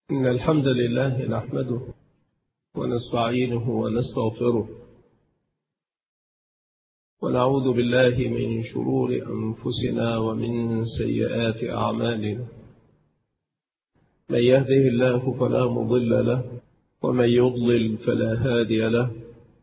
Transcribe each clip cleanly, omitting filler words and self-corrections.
إن الحمد لله نحمده ونستعينه ونستغفره ونعوذ بالله من شرور أنفسنا ومن سيئات أعمالنا. من يهده الله فلا مضل له ومن يضلل فلا هادي له،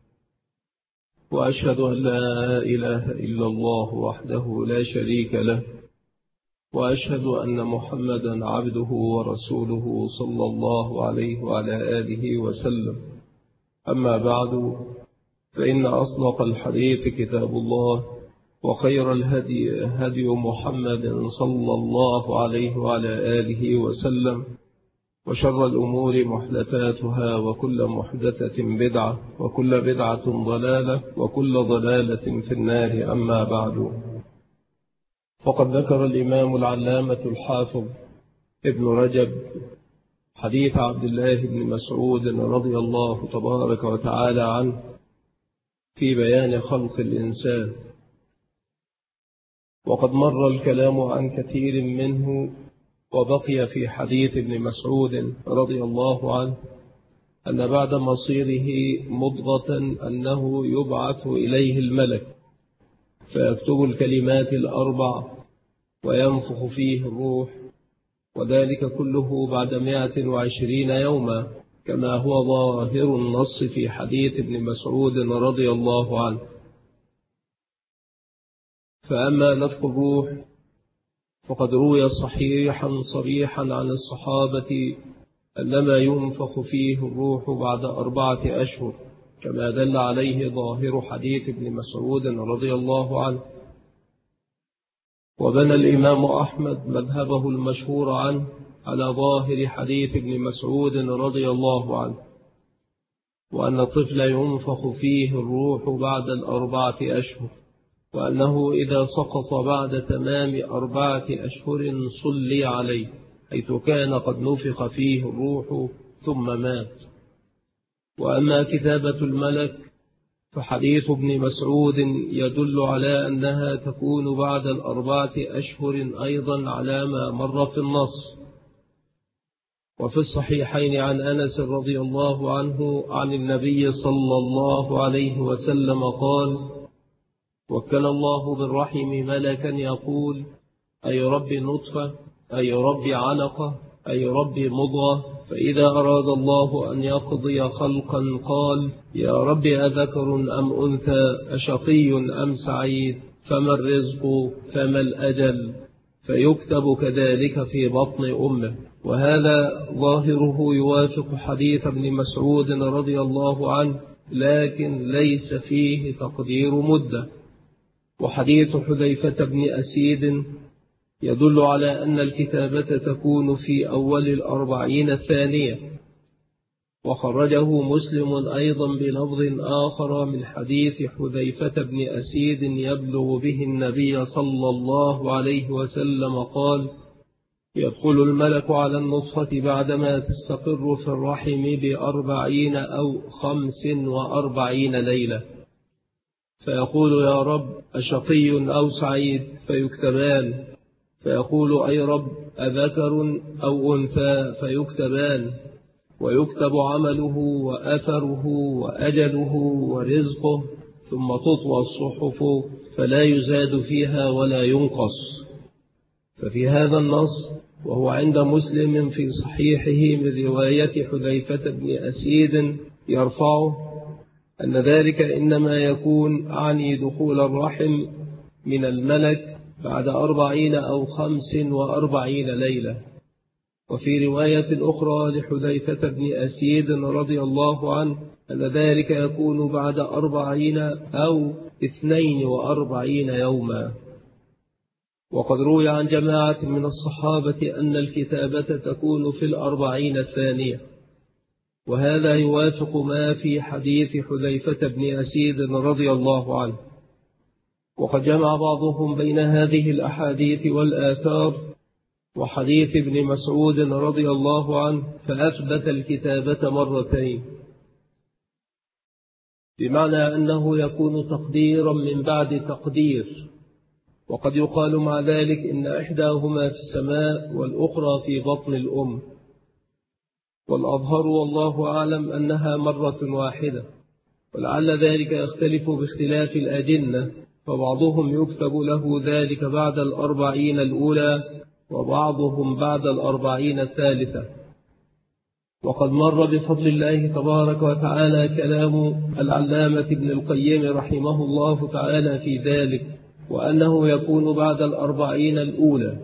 وأشهد أن لا إله إلا الله وحده لا شريك له، وأشهد أن محمدا عبده ورسوله صلى الله عليه وعلى آله وسلم. أما بعد، فإن أصدق الحديث كتاب الله، وخير الهدي هدي محمد صلى الله عليه وعلى آله وسلم، وشر الأمور محدثاتها، وكل محدثة بدعة، وكل بدعة ضلالة، وكل ضلالة في النار. أما بعد، فقد ذكر الإمام العلامة الحافظ ابن رجب حديث عبد الله بن مسعود رضي الله تبارك وتعالى عنه في بيان خلق الإنسان، وقد مر الكلام عن كثير منه، وبقي في حديث ابن مسعود رضي الله عنه أن بعد مصيره مضغة أنه يبعث إليه الملك فيكتب الكلمات الأربع وينفخ فيه الروح، وذلك كله بعد 120 يوما، كما هو ظاهر النص في حديث ابن مسعود رضي الله عنه. فأما نفخ الروح فقد روي صحيحا صريحا عن الصحابة أنما ينفخ فيه الروح بعد 4 أشهر، كما دل عليه ظاهر حديث ابن مسعود رضي الله عنه. وبنى الإمام أحمد مذهبه المشهور عنه على ظاهر حديث ابن مسعود رضي الله عنه، وأن الطفل ينفخ فيه الروح بعد 4 أشهر، وأنه إذا سقط بعد تمام 4 أشهر صلي عليه، حيث كان قد نفخ فيه الروح ثم مات. وأما كتابة الملك فحديث ابن مسعود يدل على أنها تكون بعد 4 أشهر أيضا على ما مر في النص. وفي الصحيحين عن أنس رضي الله عنه عن النبي صلى الله عليه وسلم قال: وكل الله بالرحم ملكا يقول: أي رب نطفة، أي رب علقة، أي رب مضغة. فإذا أراد الله أن يقضي خلقا قال: يا رب أذكر أم أنثى، أشقي أم سعيد، فما الرزق، فما الأجل، فيكتب كذلك في بطن أمه. وهذا ظاهره يوافق حديث ابن مسعود رضي الله عنه، لكن ليس فيه تقدير مدة. وحديث حذيفة بن أسيد يدل على أن الكتابة تكون في أول 40 الثانية، وخرجه مسلم أيضا بلفظ آخر من حديث حذيفة بن أسيد يبلغ به النبي صلى الله عليه وسلم قال: يدخل الملك على النطفة بعدما تستقر في الرحم ب40 أو 45 ليلة، فيقول: يا رب أشقي أو سعيد، فيكتبان، فيقول: أي رب أذكر أو أنثى، فيكتبان، ويكتب عمله وأثره وأجله ورزقه، ثم تطوى الصحف فلا يزاد فيها ولا ينقص. ففي هذا النص، وهو عند مسلم في صحيحه من رواية حذيفة بن أسيد يرفعه، أن ذلك إنما يكون عني دخول الرحم من الملك بعد 40 أو 45 ليلة. وفي رواية أخرى لحذيفة بن أسيد رضي الله عنه أن ذلك يكون بعد 40 أو 42 يوما. وقد روي عن جماعة من الصحابة أن الكتابة تكون في 40 الثانية، وهذا يوافق ما في حديث حذيفة بن أسيد رضي الله عنه. وقد جمع بعضهم بين هذه الأحاديث والآثار وحديث ابن مسعود رضي الله عنه، فأثبت الكتابة مرتين، بمعنى أنه يكون تقديرا من بعد تقدير. وقد يقال مع ذلك إن إحداهما في السماء والأخرى في بطن الأم، والأظهر والله أعلم أنها مرة واحدة، ولعل ذلك يختلف باختلاف الأجنة، فبعضهم يكتب له ذلك بعد 40 الأولى وبعضهم بعد 40 الثالثة. وقد مر بفضل الله تبارك وتعالى كلام العلامة ابن القيم رحمه الله تعالى في ذلك، وأنه يكون بعد 40 الأولى،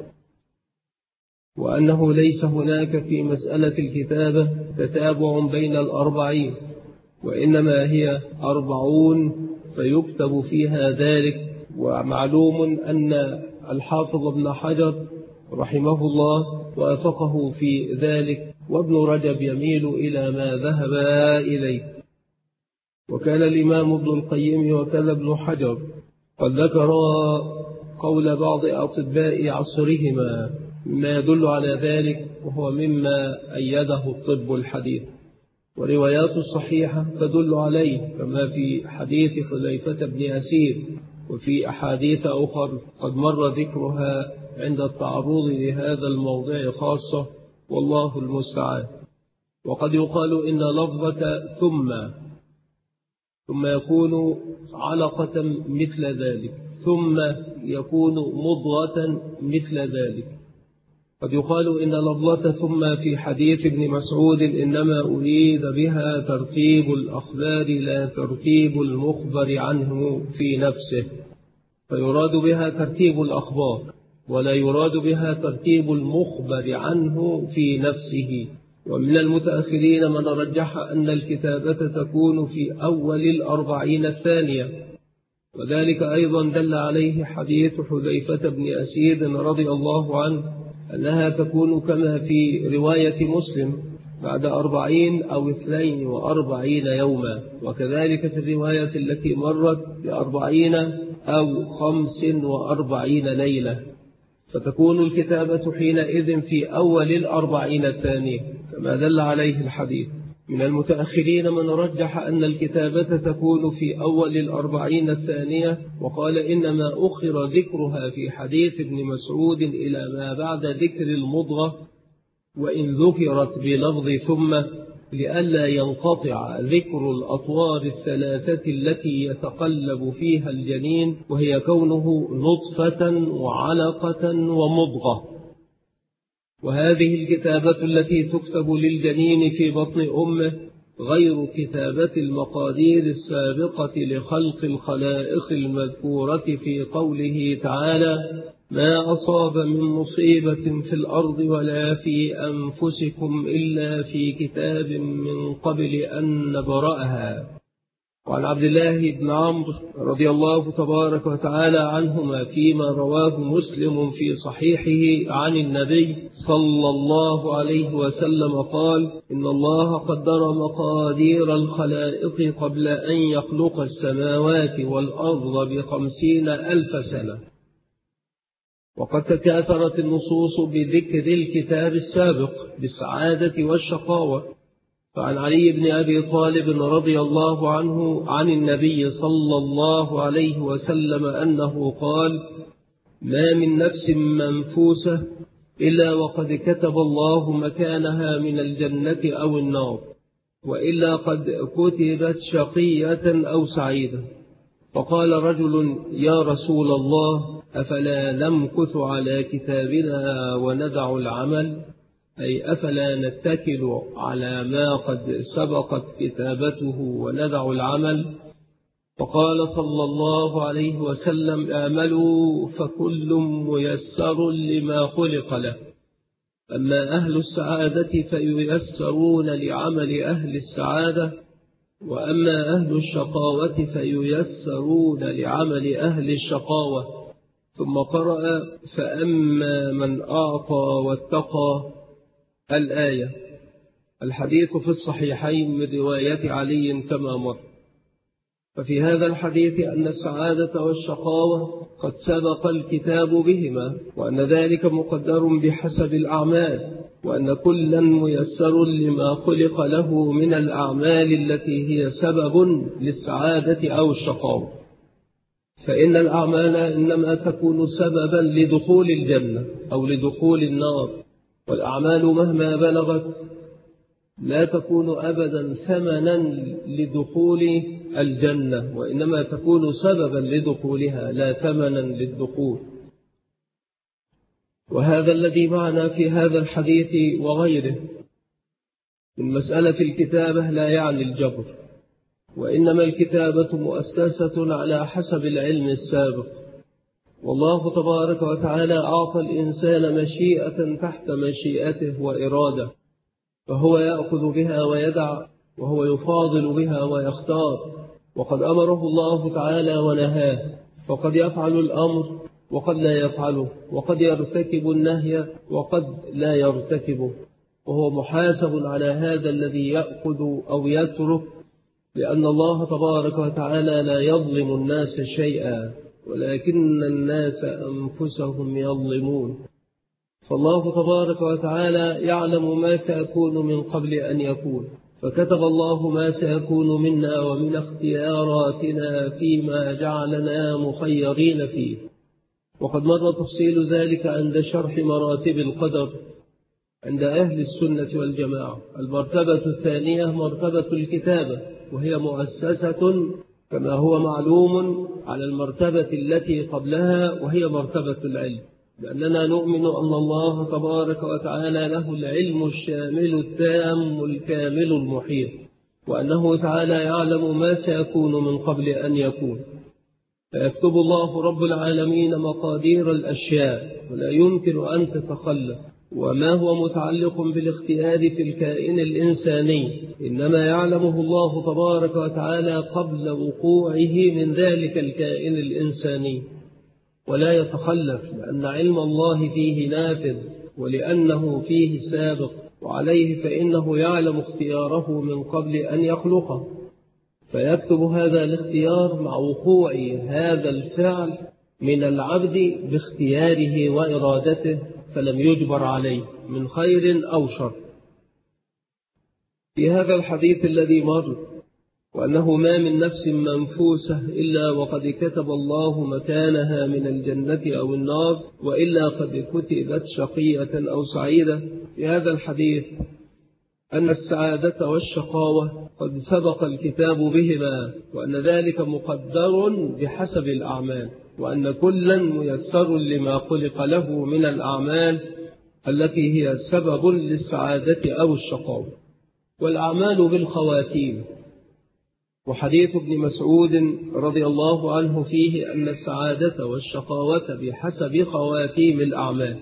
وأنه ليس هناك في مسألة الكتابة تتابع بين 40، وإنما هي 40 فيكتب فيها ذلك. ومعلوم أن الحافظ ابن حجر رحمه الله وافقه في ذلك، وابن رجب يميل إلى ما ذهب إليه. وكان الإمام ابن القيم وكان ابن حجر قد ذكر قول بعض أطباء عصرهما مما يدل على ذلك، وهو مما أيده الطب الحديث. وروايات الصحيحة تدل عليه، كما في حديث حذيفة بن أسيد وفي أحاديث أخرى قد مر ذكرها عند التعرض لهذا الموضوع خاصة، والله المستعان. وقد يقال إن لفظة ثم يكون علقة مثل ذلك، ثم يكون مضغة مثل ذلك. قد يقال إن لفظة ثم في حديث ابن مسعود إنما أريد بها ترتيب الأخبار لا ترتيب المخبر عنه في نفسه، فيراد بها ترتيب الأخبار ولا يراد بها ترتيب المخبر عنه في نفسه. ومن المتأخرين من رجح أن الكتابة تكون في أول 40 الثانية، وذلك أيضا دل عليه حديث حذيفة بن أسيد رضي الله عنه أنها تكون كما في رواية مسلم بعد 40 أو 42 يوما، وكذلك في الرواية التي مرت ب40 أو 45 ليلة، فتكون الكتابة حينئذ في أول 40 الثانية كما دل عليه الحديث. من المتأخرين من رجح أن الكتابة تكون في أول 40 الثانية، وقال إنما أخر ذكرها في حديث ابن مسعود إلى ما بعد ذكر المضغة، وإن ذكرت بلفظ ثم لئلا ينقطع ذكر الأطوار الثلاثة التي يتقلب فيها الجنين، وهي كونه نطفة وعلقة ومضغة. وهذه الكتابة التي تكتب للجنين في بطن أمه غير كتابة المقادير السابقة لخلق الخلائق المذكورة في قوله تعالى: ما أصاب من مصيبة في الأرض ولا في أنفسكم إلا في كتاب من قبل أن نبرأها. وعن عبد الله بن عمرو رضي الله تبارك وتعالى عنهما فيما رواه مسلم في صحيحه عن النبي صلى الله عليه وسلم قال: إن الله قدر مقادير الخلائق قبل أن يخلق السماوات والأرض ب50,000 سنة. وقد تكاثرت النصوص بذكر الكتاب السابق بالسعادة والشقاوة. فعن علي بن أبي طالب رضي الله عنه عن النبي صلى الله عليه وسلم أنه قال: ما من نفس منفوسة إلا وقد كتب الله مكانها من الجنة أو النار، وإلا قد كتبت شقية أو سعيدة. فقال رجل: يا رسول الله، أفلا نمكث على كتابنا وندع العمل؟ أي أفلا نتكل على ما قد سبقت كتابته وندع العمل؟ فقال صلى الله عليه وسلم: آملوا فكل ميسر لما خلق له، أما أهل السعادة فييسرون لعمل أهل السعادة، وأما أهل الشقاوة فييسرون لعمل أهل الشقاوة. ثم قرأ: فأما من أعطى واتقى الآية. الحديث في الصحيحين من رواية علي كما مر. ففي هذا الحديث أن السعادة والشقاوة قد سبق الكتاب بهما، وأن ذلك مقدر بحسب الأعمال، وأن كلا ميسر لما خلق له من الأعمال التي هي سبب للسعادة أو الشقاوة. فإن الأعمال إنما تكون سببا لدخول الجنة أو لدخول النار، والأعمال مهما بلغت لا تكون أبدا ثمنا لدخول الجنة، وإنما تكون سببا لدخولها لا ثمنا للدخول. وهذا الذي معنا في هذا الحديث وغيره من مسألة الكتابة لا يعني الجبر، وإنما الكتابة مؤسسة على حسب العلم السابق. والله تبارك وتعالى أعطى الإنسان مشيئة تحت مشيئته وإرادة، فهو يأخذ بها ويدع، وهو يفاضل بها ويختار. وقد أمره الله تعالى ونهاه، فقد يفعل الأمر وقد لا يفعله، وقد يرتكب النهي وقد لا يرتكبه، وهو محاسب على هذا الذي يأخذ أو يترك، لأن الله تبارك وتعالى لا يظلم الناس شيئا، ولكن الناس أنفسهم يظلمون. فالله تبارك وتعالى يعلم ما سيكون من قبل أن يكون، فكتب الله ما سيكون منا ومن اختياراتنا فيما جعلنا مخيرين فيه. وقد مر تفصيل ذلك عند شرح مراتب القدر عند أهل السنة والجماعة. المرتبة الثانية مرتبة الكتابة، وهي مؤسسة كما هو معلوم على المرتبة التي قبلها، وهي مرتبة العلم، لأننا نؤمن أن الله تبارك وتعالى له العلم الشامل التام الكامل المحيط، وأنه تعالى يعلم ما سيكون من قبل أن يكون. فيكتب الله رب العالمين مقادير الأشياء ولا يمكن أن تتخلف. وما هو متعلق بالاختيار في الكائن الإنساني إنما يعلمه الله تبارك وتعالى قبل وقوعه من ذلك الكائن الإنساني، ولا يتخلف، لأن علم الله فيه نافذ، ولأنه فيه سابق، وعليه فإنه يعلم اختياره من قبل أن يخلقه، فيكتب هذا الاختيار مع وقوع هذا الفعل من العبد باختياره وإرادته، فلم يجبر عليه من خير أو شر. في هذا الحديث الذي مر، وأنه ما من نفس منفوسة إلا وقد كتب الله مكانها من الجنة أو النار، وإلا قد كتبت شقية أو سعيدة. في هذا الحديث أن السعادة والشقاوة قد سبق الكتاب بهما، وأن ذلك مقدر بحسب الأعمال، وأن كلا ميسر لما خلق له من الأعمال التي هي سبب للسعادة أو الشقاوة. والأعمال بالخواتيم. وحديث ابن مسعود رضي الله عنه فيه أن السعادة والشقاوة بحسب خواتيم الأعمال.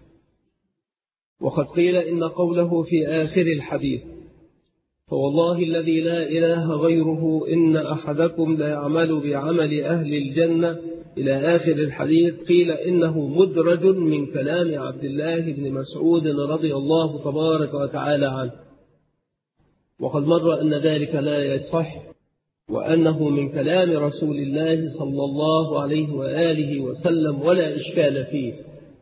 وقد قيل إن قوله في آخر الحديث فوالله الذي لا إله غيره إن أحدكم لا يعمل بعمل أهل الجنة إلى آخر الحديث، قيل إنه مدرج من كلام عبد الله بن مسعود رضي الله تبارك وتعالى عنه. وقد مر أن ذلك لا يصح، وأنه من كلام رسول الله صلى الله عليه وآله وسلم ولا إشكال فيه.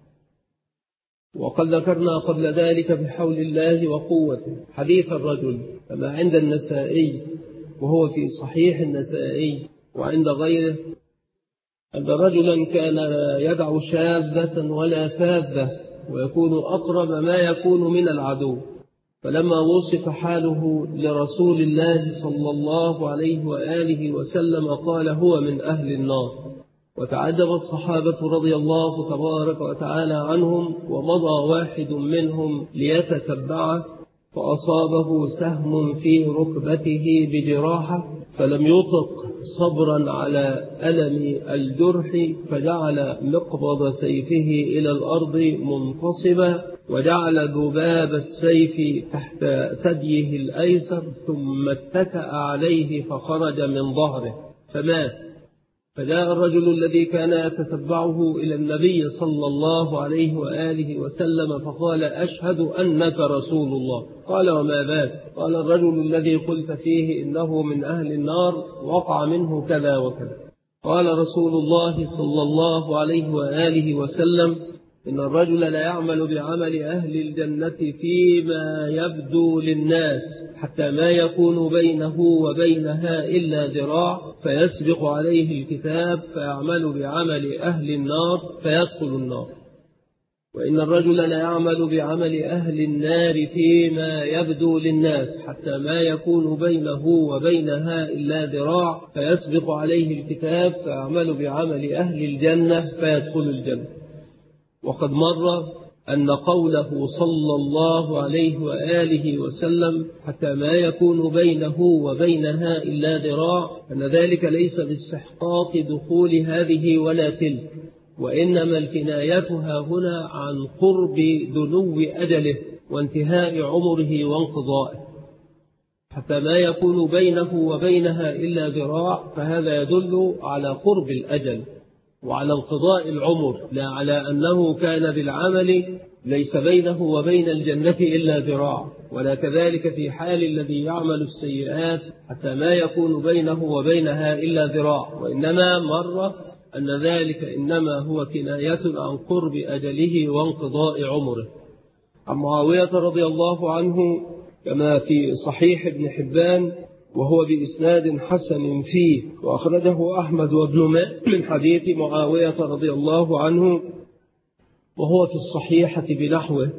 وقد ذكرنا قبل ذلك بحول الله وقوته حديث الرجل كما عند النسائي، وهو في صحيح النسائي وعند غيره، أن رجلا كان يدع شاذة ولا فاذة، ويكون أقرب ما يكون من العدو. فلما وصف حاله لرسول الله صلى الله عليه وآله وسلم قال هو من أهل النار. وتعجب الصحابة رضي الله تبارك وتعالى عنهم، ومضى واحد منهم ليتتبعه فأصابه سهم في ركبته بجراحة، فلم يطق صبرا على ألم الجرح، فجعل مقبض سيفه إلى الأرض منتصبا، وجعل ذباب السيف تحت ثديه الأيسر، ثم اتكأ عليه فخرج من ظهره فمات. فجاء الرجل الذي كان يتتبعه إلى النبي صلى الله عليه وآله وسلم فقال أشهد أنك رسول الله. قال وما ذاك؟ قال الرجل الذي قلت فيه إنه من أهل النار وقع منه كذا وكذا. قال رسول الله صلى الله عليه وآله وسلم إن الرجل لا يعمل بعمل أهل الجنة فيما يبدو للناس حتى ما يكون بينه وبينها إلا ذراع، فيسبق عليه الكتاب فيعمل بعمل أهل النار فيدخل النار. وإن الرجل لا يعمل بعمل أهل النار فيما يبدو للناس حتى ما يكون بينه وبينها إلا ذراع فيسبق عليه الكتاب فيعمل بعمل أهل الجنة فيدخل الجنة. وقد مر أن قوله صلى الله عليه وآله وسلم حتى ما يكون بينه وبينها إلا ذراع أن ذلك ليس باستحقاق دخول هذه ولا تلك، وإنما الكنايتها هنا عن قرب دنو أجله وانتهاء عمره وانقضائه. حتى ما يكون بينه وبينها إلا ذراع فهذا يدل على قرب الأجل وعلى انقضاء العمر، لا على أنه كان بالعمل ليس بينه وبين الجنة إلا ذراع، ولا كذلك في حال الذي يعمل السيئات حتى ما يكون بينه وبينها إلا ذراع، وإنما مر أن ذلك إنما هو كناية عن قرب أجله وانقضاء عمره. عن معاوية رضي الله عنه كما في صحيح ابن حبان وهو بإسناد حسن فيه، وأخرجه أحمد وابن ماجه من حديث معاوية رضي الله عنه وهو في الصحيحة بنحوه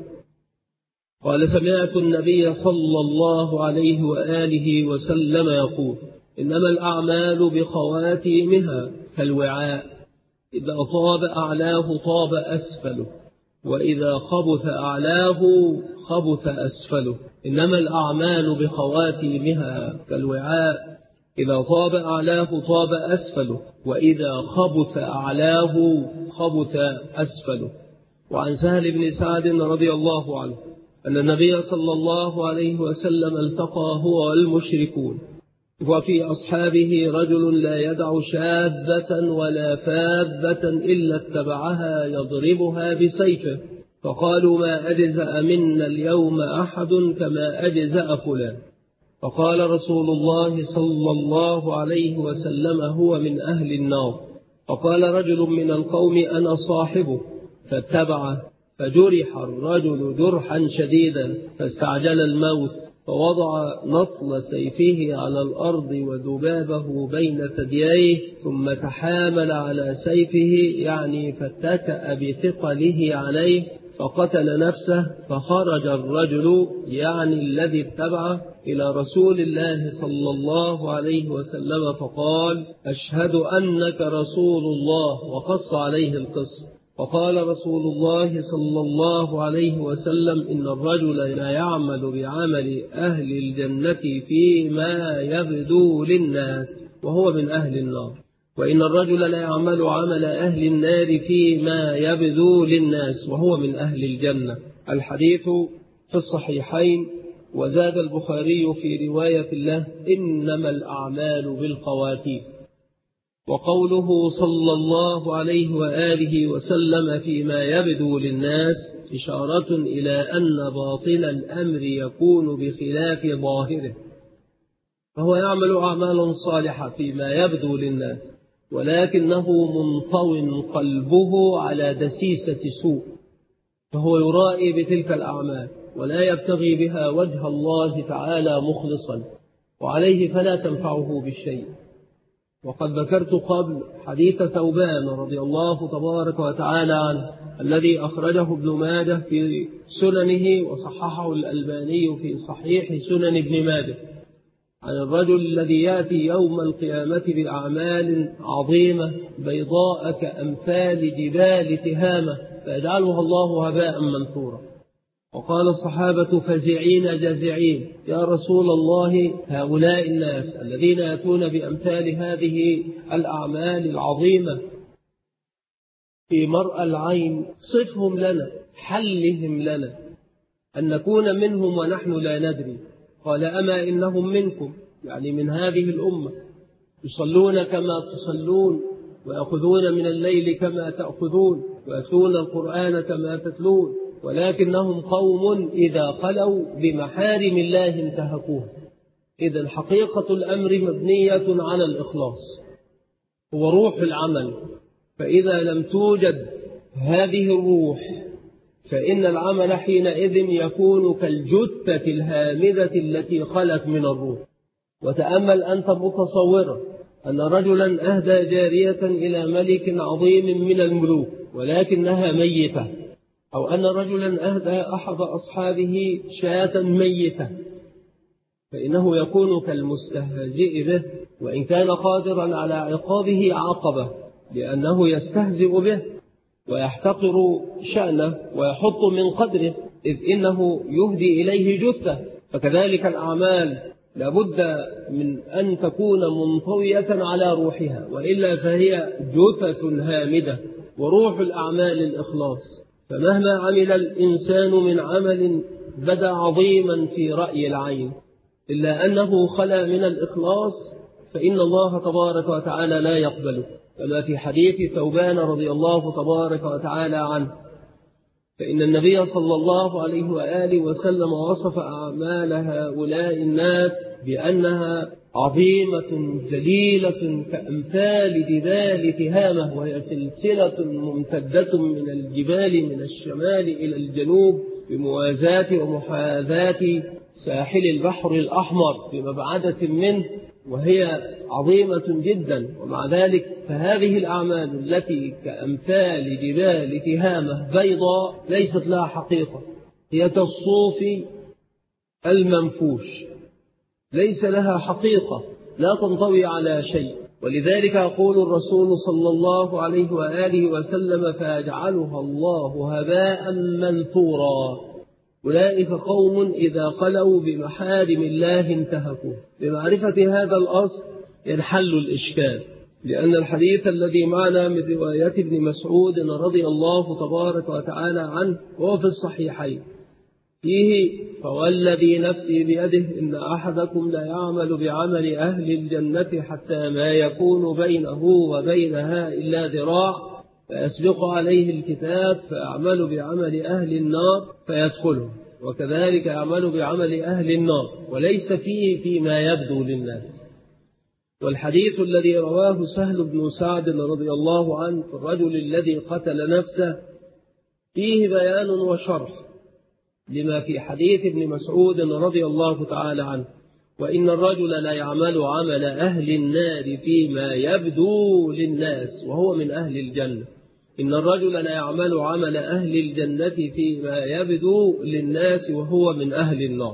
قال: سمعت النبي صلى الله عليه وآله وسلم يقول: إنما الأعمال بخواتيمها كالوعاء، إذا طاب أعلاه طاب أسفله، وإذا خبث أعلاه خبث أسفله. إنما الأعمال بخواتيمها كالوعاء، إذا طاب أعلاه طاب أسفله، وإذا خبث أعلاه خبث أسفله. وعن سهل بن سعد رضي الله عنه أن النبي صلى الله عليه وسلم التقى هو والمشركون، وفي أصحابه رجل لا يدع شاذة ولا فاذة إلا اتبعها يضربها بسيفه، فقالوا: ما أجزأ منا اليوم أحد كما أجزأ فلان. فقال رسول الله صلى الله عليه وسلم: هو من أهل النار. فقال رجل من القوم: أنا صاحبه، فاتبعه، فجرح الرجل جرحا شديدا فاستعجل الموت، فوضع نصل سيفه على الأرض وذبابه بين ثدييه، ثم تحامل على سيفه يعني فاتكأ بثقله عليه فقتل نفسه. فخرج الرجل يعني الذي اتبعه إلى رسول الله صلى الله عليه وسلم فقال: أشهد أنك رسول الله، وقص عليه القصة. فقال رسول الله صلى الله عليه وسلم: إن الرجل لا يعمل بعمل أهل الجنة فيما يبدو للناس وهو من أهل النار، وإن الرجل لا يعمل عمل أهل النار فيما يبدو للناس وهو من أهل الجنة. الحديث في الصحيحين. وزاد البخاري في رواية له: إنما الأعمال بالخواتيم. وقوله صلى الله عليه وآله وسلم فيما يبدو للناس إشارة إلى أن باطل الأمر يكون بخلاف ظاهره، فهو يعمل أعمالا صالحة فيما يبدو للناس، ولكنه منطو قلبه على دسيسة سوء، فهو يرائي بتلك الأعمال ولا يبتغي بها وجه الله تعالى مخلصا، وعليه فلا تنفعه بالشيء. وقد ذكرت قبل حديث ثوبان رضي الله تبارك وتعالى عنه الذي أخرجه ابن ماجه في سننه وصححه الألباني في صحيح سنن ابن ماجه، عن الرجل الذي يأتي يوم القيامة بأعمال عظيمة بيضاء كأمثال جبال تهامة فيجعلها الله هباء منثورا. وقال الصحابة فزعين جزعين: يا رسول الله، هؤلاء الناس الذين يأتون بأمثال هذه الأعمال العظيمة في مرأى العين صفهم لنا، حلهم لنا أن نكون منهم ونحن لا ندري. قال: أما إنهم منكم، يعني من هذه الأمة، يصلون كما تصلون، ويأخذون من الليل كما تأخذون، ويتلون القرآن كما تتلون، ولكنهم قوم إذا خلوا بمحارم الله انتهكوها. إذن حقيقة الأمر مبنية على الإخلاص، هو روح العمل، فإذا لم توجد هذه الروح فإن العمل حينئذ يكون كالجثة الهامدة التي خلت من الروح. وتأمل أنت متصورا أن رجلا أهدى جارية إلى ملك عظيم من الملوك ولكنها ميتة، أو أن رجلا أهدى أحد أصحابه شاة ميتة، فإنه يكون كالمستهزئ به، وإن كان قادرا على عقابه عاقبه، لأنه يستهزئ به ويحتقر شأنه ويحط من قدره، إذ إنه يهدي إليه جثة. فكذلك الأعمال لابد من أن تكون منطوية على روحها، وإلا فهي جثث هامدة. وروح الأعمال الإخلاص، فمهما عمل الإنسان من عمل بدا عظيما في رأي العين، إلا أنه خلا من الإخلاص فإن الله تبارك وتعالى لا يقبله، كما في حديث ثوبان رضي الله تبارك وتعالى عنه، فإن النبي صلى الله عليه وآله وسلم وصف أعمال هؤلاء الناس بأنها عظيمة جليلة كأمثال جبال تهامة، وهي سلسلة ممتدة من الجبال من الشمال إلى الجنوب بموازاة ومحاذاة ساحل البحر الأحمر بمبعدة منه، وهي عظيمة جدا. ومع ذلك فهذه الأعمال التي كأمثال جبال تهامة بيضاء ليست لها حقيقة، هي كالصوف المنفوش، ليس لها حقيقة، لا تنطوي على شيء. ولذلك يقول الرسول صلى الله عليه وآله وسلم: فيجعلها الله هباء منثورا. أولئك قوم إذا خلوا بمحارم الله انتهكوا. بمعرفة هذا الأصل ينحل الإشكال، لأن الحديث الذي معنا من رواية ابن مسعود رضي الله تبارك وتعالى عنه وهو في الصحيحين فيه: فوالذي نفسي بيده إن أحدكم لا يعمل بعمل أهل الجنة حتى ما يكون بينه وبينها إلا ذراع، فيسبق عليه الكتاب فيعمل بعمل أهل النار فيدخله، وكذلك يعمل بعمل أهل النار وليس فيه فيما يبدو للناس. والحديث الذي رواه سهل بن سعد رضي الله عنه في الرجل الذي قتل نفسه فيه بيان وشرح لما في حديث ابن مسعود رضي الله تعالى عنه: وإن الرجل لا يعمل عمل أهل النار فيما يبدو للناس وهو من أهل الجنة. إن الرجل لا يعمل عمل أهل الجنة فيما يبدو للناس وهو من أهل النار.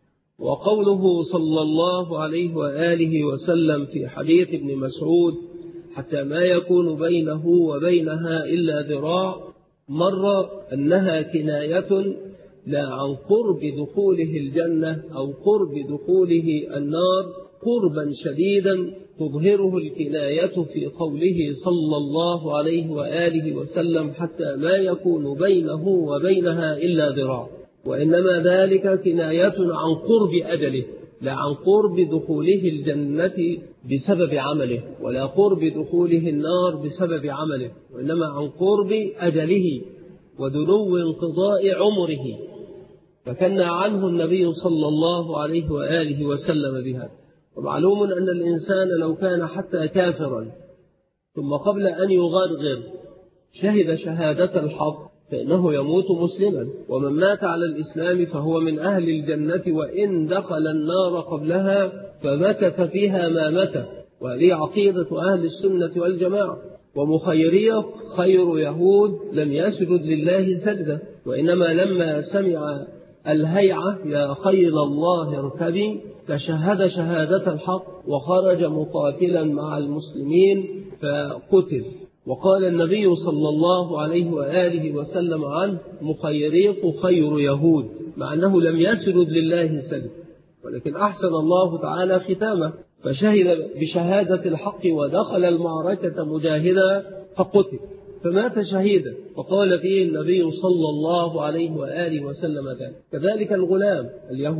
وقوله صلى الله عليه وآله وسلم في حديث ابن مسعود: حتى ما يكون بينه وبينها إلا ذراع، مر أنها كناية لا عن قرب دخوله الجنة أو قرب دخوله النار قربا شديدا تظهره الكناية في قوله صلى الله عليه وآله وسلم: حتى ما يكون بينه وبينها إلا ذراع. وإنما ذلك كناية عن قرب أجله، لا عن قرب دخوله الجنة بسبب عمله، ولا قرب دخوله النار بسبب عمله، وإنما عن قرب أجله ودنو انقضاء عمره، فكنا عنه النبي صلى الله عليه وآله وسلم بها. ومعلوم أن الإنسان لو كان حتى كافرا ثم قبل أن يغرغر شهد شهادة الحق فإنه يموت مسلما، ومن مات على الإسلام فهو من أهل الجنة، وإن دخل النار قبلها فمكث فيها ما مكث. وهذه عقيدة أهل السنة والجماعة. ومخيرية خير يهود لم يسجد لله سجدة، وإنما لما سمع الهيعة يا خير الله اركبي فشهد شهادة الحق وخرج مقاتلا مع المسلمين فقتل. وقال النبي صلى الله عليه وآله وسلم عنه: مخيريق خير يهود، مع أنه لم يسجد لله سجد، ولكن أحسن الله تعالى ختامه فشهد بشهادة الحق ودخل المعركة مجاهدا فقتل فمات شهيدا، وقال فيه النبي صلى الله عليه وآله وسلم ذلك. كذلك الغلام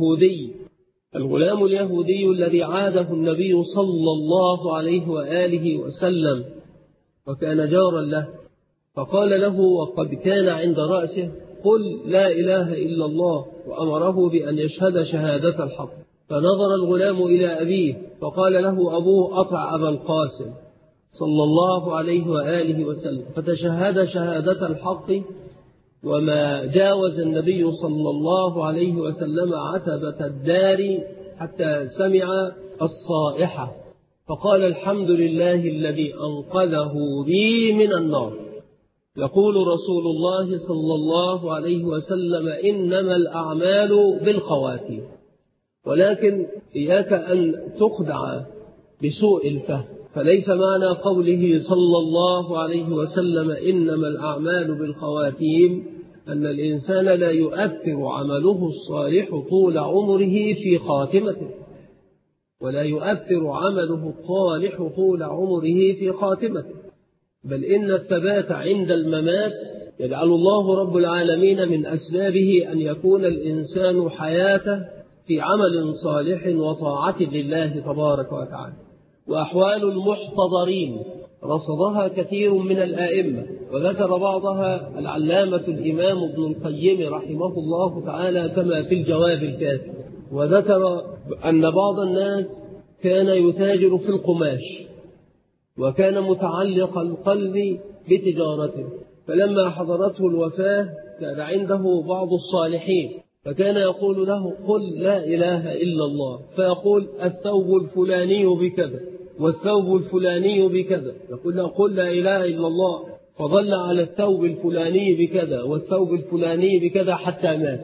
اليهودي الذي عاده النبي صلى الله عليه وآله وسلم وكان جارا له، فقال له وقد كان عند رأسه: قل لا إله إلا الله، وأمره بأن يشهد شهادة الحق. فنظر الغلام إلى أبيه فقال له أبوه: أطع أبا القاسم صلى الله عليه وآله وسلم، فتشهد شهادة الحق. وما جاوز النبي صلى الله عليه وسلم عتبة الدار حتى سمع الصائحة، فقال: الحمد لله الذي أنقذه بي من النار. يقول رسول الله صلى الله عليه وسلم: إنما الأعمال بالخواتيم. ولكن إياك أن تخدع بسوء الفهم، فليس معنى قوله صلى الله عليه وسلم إنما الأعمال بالخواتيم أن الإنسان لا يؤثر عمله الصالح طول عمره في خاتمته، ولا يؤثر عمله الصالح طول عمره في خاتمته، بل إن الثبات عند الممات يجعل الله رب العالمين من أسبابه أن يكون الإنسان حياته في عمل صالح وطاعة لله تبارك وتعالى. وأحوال المحتضرين رصدها كثير من الآئمة، وذكر بعضها العلامة الإمام ابن القيم رحمه الله تعالى كما في الجواب الكافي. وذكر أن بعض الناس كان يتاجر في القماش، وكان متعلق القلب بتجارته، فلما حضرته الوفاة كان عنده بعض الصالحين فكان يقول له: قل لا إله إلا الله، فيقول: الثوب الفلاني بكذا والثوب الفلاني بكذا، يقول له: قل لا إله إلا الله، فظل على الثوب الفلاني بكذا والثوب الفلاني بكذا حتى مات.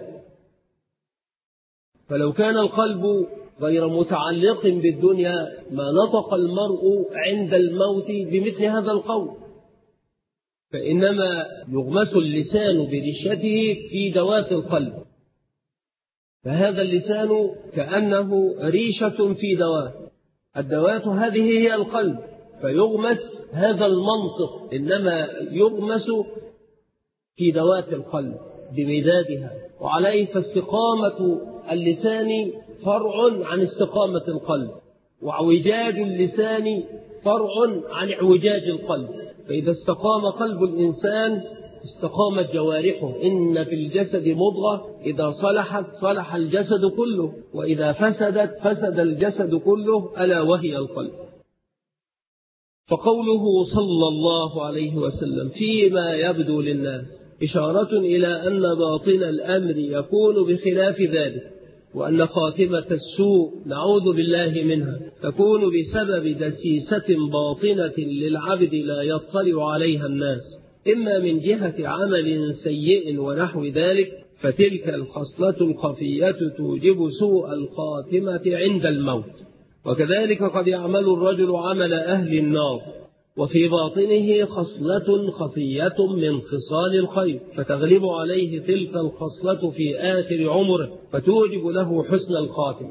فلو كان القلب غير متعلق بالدنيا ما نطق المرء عند الموت بمثل هذا القول، فإنما يغمس اللسان بريشته في دوات القلب، فهذا اللسان كأنه ريشة في دوات، الدوات هذه هي القلب، فيغمس هذا المنطق، إنما يغمس في دوات القلب بمدادها، وعليه فاستقامة اللسان فرع عن استقامة القلب، وعوجاج اللسان فرع عن اعوجاج القلب. فإذا استقام قلب الإنسان استقامت جوارحه. إن في الجسد مضغة إذا صلحت صلح الجسد كله، وإذا فسدت فسد الجسد كله، ألا وهي القلب. فقوله صلى الله عليه وسلم فيما يبدو للناس إشارة إلى أن باطن الأمر يكون بخلاف ذلك، وأن خاتمة السوء نعوذ بالله منها تكون بسبب دسيسة باطنة للعبد لا يطلع عليها الناس، إما من جهة عمل سيء ونحو ذلك، فتلك الخصلة الخفية توجب سوء الخاتمة عند الموت. وكذلك قد يعمل الرجل عمل أهل النار وفي باطنه خصلة خفية من خصال الخير، فتغلب عليه تلك الخصلة في آخر عمره فتوجب له حسن الخاتمة.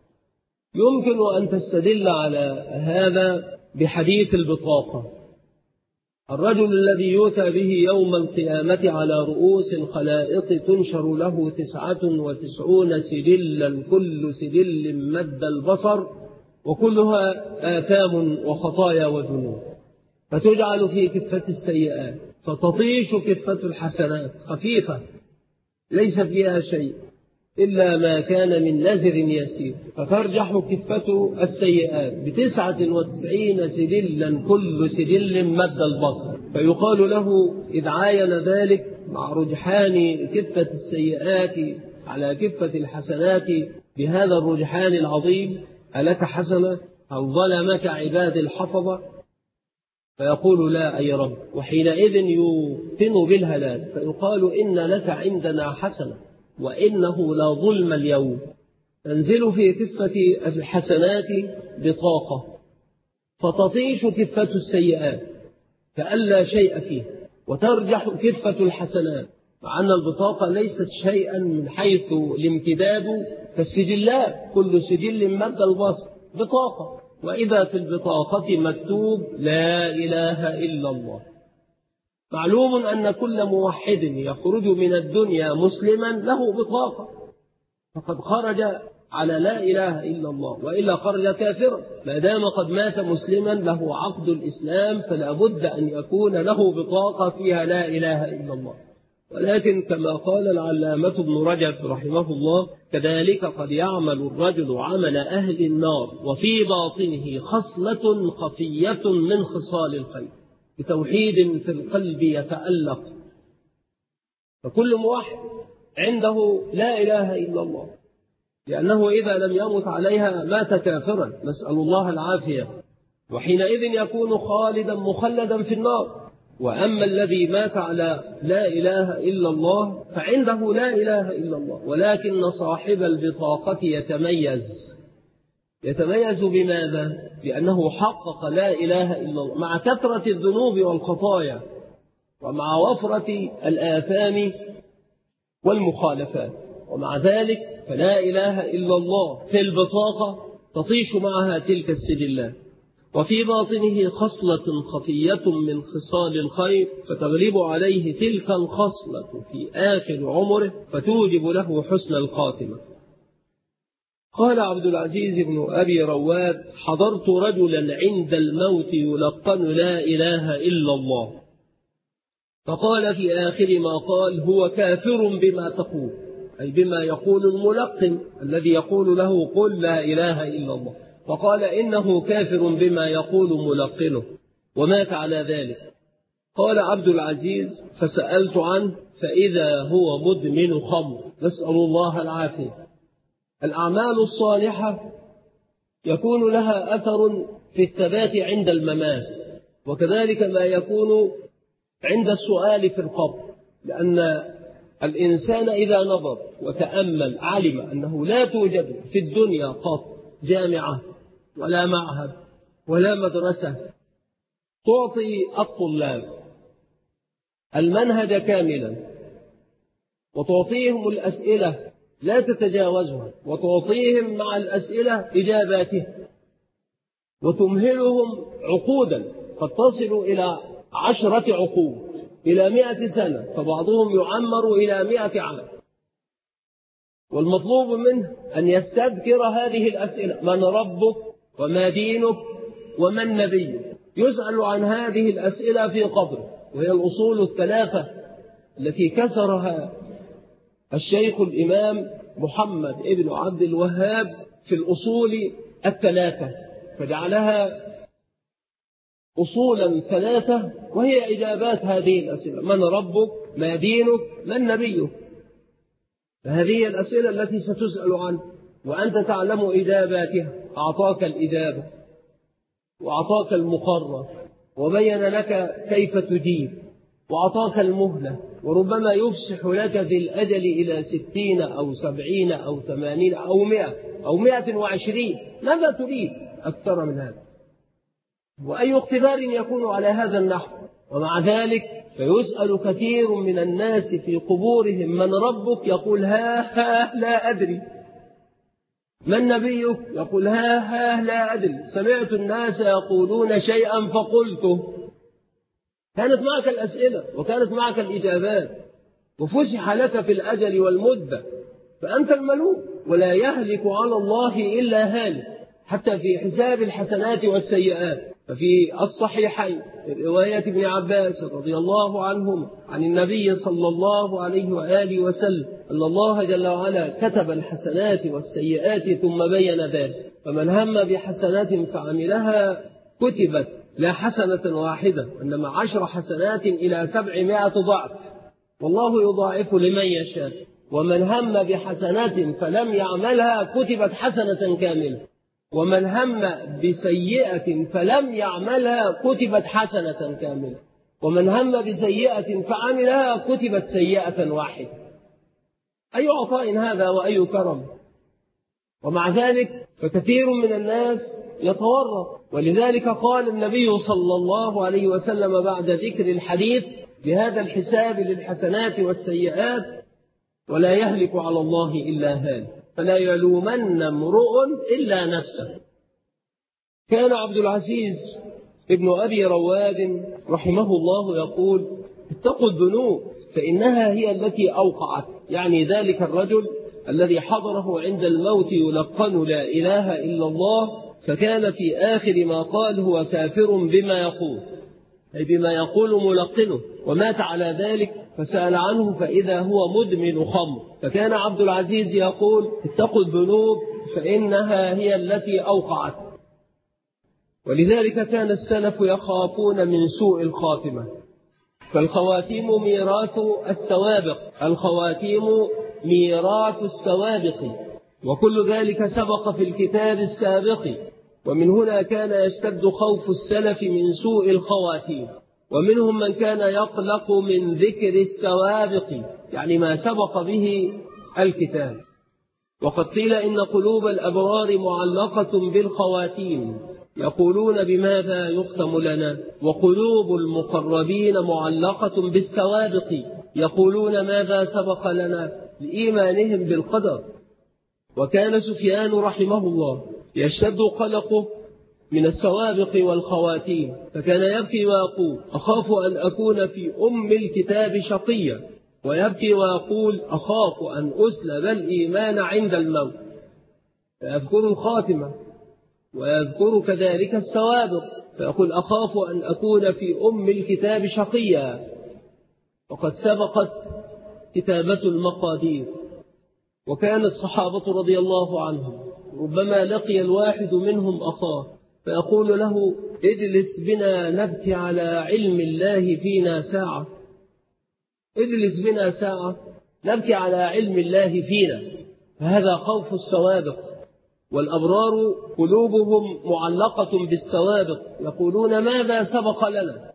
يمكن أن تستدل على هذا بحديث البطاقة. الرجل الذي يؤتى به يوم القيامة على رؤوس الخلائق تنشر له 99 سجلا، كل سجل مد البصر، وكلها آثام وخطايا وذنوب، فتجعل في كفة السيئات، فتطيش كفة الحسنات خفيفة ليس فيها شيء إلا ما كان من نزر يسير، فترجح كفة السيئات ب99 سجلا، كل سجل مد البصر، فيقال له إذ عاين ذلك مع رجحان كفة السيئات على كفة الحسنات بهذا الرجحان العظيم: ألك حسنة؟ هل ظلمك عباد الحفظة؟ فيقول: لا أي رب. وحينئذ يوقن بالهلاك، فيقال: إن لك عندنا حسنة وإنه لا ظلم اليوم. تنزل في كفة الحسنات بطاقة، فتطيش كفة السيئات كألا شيء فيه، وترجح كفة الحسنات، مع أن البطاقة ليست شيئا من حيث الامتداد كالسجلات، كل سجل مد البصر بطاقة، وإذا في البطاقة مكتوب لا إله إلا الله. معلوم أن كل موحد يخرج من الدنيا مسلما له بطاقة، فقد خرج على لا إله إلا الله، وإلا خرج كافرا. ما دام قد مات مسلما له عقد الإسلام فلا بد أن يكون له بطاقة فيها لا إله إلا الله. ولكن كما قال العلامة ابن رجب رحمه الله: كذلك قد يعمل الرجل عمل أهل النار وفي باطنه خصلة خفية من خصال الخير، بتوحيد في القلب يتألق. فكل موحد عنده لا إله إلا الله، لأنه إذا لم يمت عليها مات كافرا، نسأل الله العافية، وحينئذ يكون خالدا مخلدا في النار. وأما الذي مات على لا إله إلا الله فعنده لا إله إلا الله، ولكن صاحب البطاقة يتميز بماذا؟ لأنه حقق لا إله إلا الله مع كثرة الذنوب والخطايا ومع وفرة الآثام والمخالفات، ومع ذلك فلا إله إلا الله في البطاقة تطيش معها تلك السجلات، وفي باطنه خصلة خفية من خصال الخير فتغلب عليه تلك الخصلة في آخر عمره فتوجب له حسن الخاتمة. قال عبد العزيز بن أبي رواد: حضرت رجلا عند الموت يلقن لا إله إلا الله، فقال في آخر ما قال: هو كافر بما تقول، أي بما يقول الملقن الذي يقول له قل لا إله إلا الله، فقال إنه كافر بما يقول ملقنه، ومات على ذلك. قال عبد العزيز: فسألت عنه فإذا هو مدمن خمر، نسأل الله العافية. الأعمال الصالحة يكون لها أثر في الثبات عند الممات، وكذلك ما يكون عند السؤال في القبر، لأن الإنسان إذا نظر وتأمل علم أنه لا توجد في الدنيا قط جامعة ولا معهد ولا مدرسة تعطي الطلاب المنهج كاملا وتعطيهم الأسئلة لا تتجاوزها، وتعطيهم مع الأسئلة إجاباتها، وتمهلهم عقودا قد تصل إلى 10 عقود إلى 100 سنة، فبعضهم يعمر إلى 100 عام. والمطلوب منه أن يستذكر هذه الأسئلة: من ربك وما دينك ومن نبيك؟ يسأل عن هذه الأسئلة في قبره، وهي الأصول الثلاثة التي كسرها الشيخ الإمام محمد ابن عبد الوهاب في الأصول الثلاثة، فجعلها أصولا ثلاثة وهي إجابات هذه الأسئلة: من ربك، ما دينك، من نبيك؟ فهذه الأسئلة التي ستسأل عنها وأنت تعلم إجاباتها. أعطاك الإجابة وأعطاك المقرر وبين لك كيف تجيب وأعطاك المهلة، وربما يفسح لك في الأجل إلى 60 أو 70 أو 80 أو 100 أو 120. ماذا تريد أكثر من هذا؟ وأي اختبار يكون على هذا النحو؟ ومع ذلك فيسأل كثير من الناس في قبورهم: من ربك؟ يقول ها لا أدري. من نبيك؟ يقول ها لا أدري. سمعت الناس يقولون شيئا فقلته. كانت معك الأسئلة وكانت معك الإجابات وفسح لك في الأجل والمدة، فأنت الملوك، ولا يهلك على الله إلا هالك. حتى في حساب الحسنات والسيئات، ففي الصحيحين رواية ابن عباس رضي الله عنهم عن النبي صلى الله عليه وآله وسلم أن الله جل وعلا كتب الحسنات والسيئات ثم بين ذلك، فمن هم بحسنات فعملها كتبت لا حسنة واحدة إنما 10 حسنات إلى 700 ضعف، والله يضاعف لمن يشاء. ومن هم بحسنات فلم يعملها كتبت حسنة كاملة، ومن هم بسيئة فلم يعملها كتبت حسنة كاملة، ومن هم بسيئة فعملها كتبت سيئة واحدة. أي عطاء هذا وأي كرم! ومع ذلك فكثير من الناس يتورط، ولذلك قال النبي صلى الله عليه وسلم بعد ذكر الحديث بهذا الحساب للحسنات والسيئات: ولا يهلك على الله إلا هالك، فلا يلومن امرؤ إلا نفسه. كان عبد العزيز ابن أبي رواد رحمه الله يقول: اتقوا الذنوب فإنها هي التي أوقعت، يعني ذلك الرجل الذي حضره عند الموت يلقن لا إله إلا الله، فكان في آخر ما قال هو كافر بما يقول، أي بما يقول ملقنه، ومات على ذلك. فسأل عنه فإذا هو مدمن خمر. فكان عبد العزيز يقول: اتقوا الذنوب فإنها هي التي أوقعت. ولذلك كان السلف يخافون من سوء الخاتمة، فالخواتيم ميراث السوابق، الخواتيم ميراث السوابق، وكل ذلك سبق في الكتاب السابق. ومن هنا كان يشتد خوف السلف من سوء الخواتيم، ومنهم من كان يقلق من ذكر السوابق، يعني ما سبق به الكتاب. وقد قيل إن قلوب الأبرار معلقة بالخواتيم، يقولون بماذا يختم لنا، وقلوب المقربين معلقة بالسوابق، يقولون ماذا سبق لنا، لإيمانهم بالقدر. وكان سفيان رحمه الله يشتد قلقه من السوابق والخواتيم، فكان يبكي ويقول أخاف أن أكون في أم الكتاب شقيا، ويبكي ويقول أخاف أن أسلب الإيمان عند الموت. فيذكر الخاتمة ويذكر كذلك السوابق، فيقول أخاف أن أكون في أم الكتاب شقيا، وقد سبقت كتابة المقادير. وكان الصحابة رضي الله عنهم ربما لقي الواحد منهم أخاه فيقول له اجلس بنا نبكي على علم الله فينا ساعة، اجلس بنا ساعة نبكي على علم الله فينا. فهذا خوف السوابق، والأبرار قلوبهم معلقة بالسوابق، يقولون ماذا سبق لنا.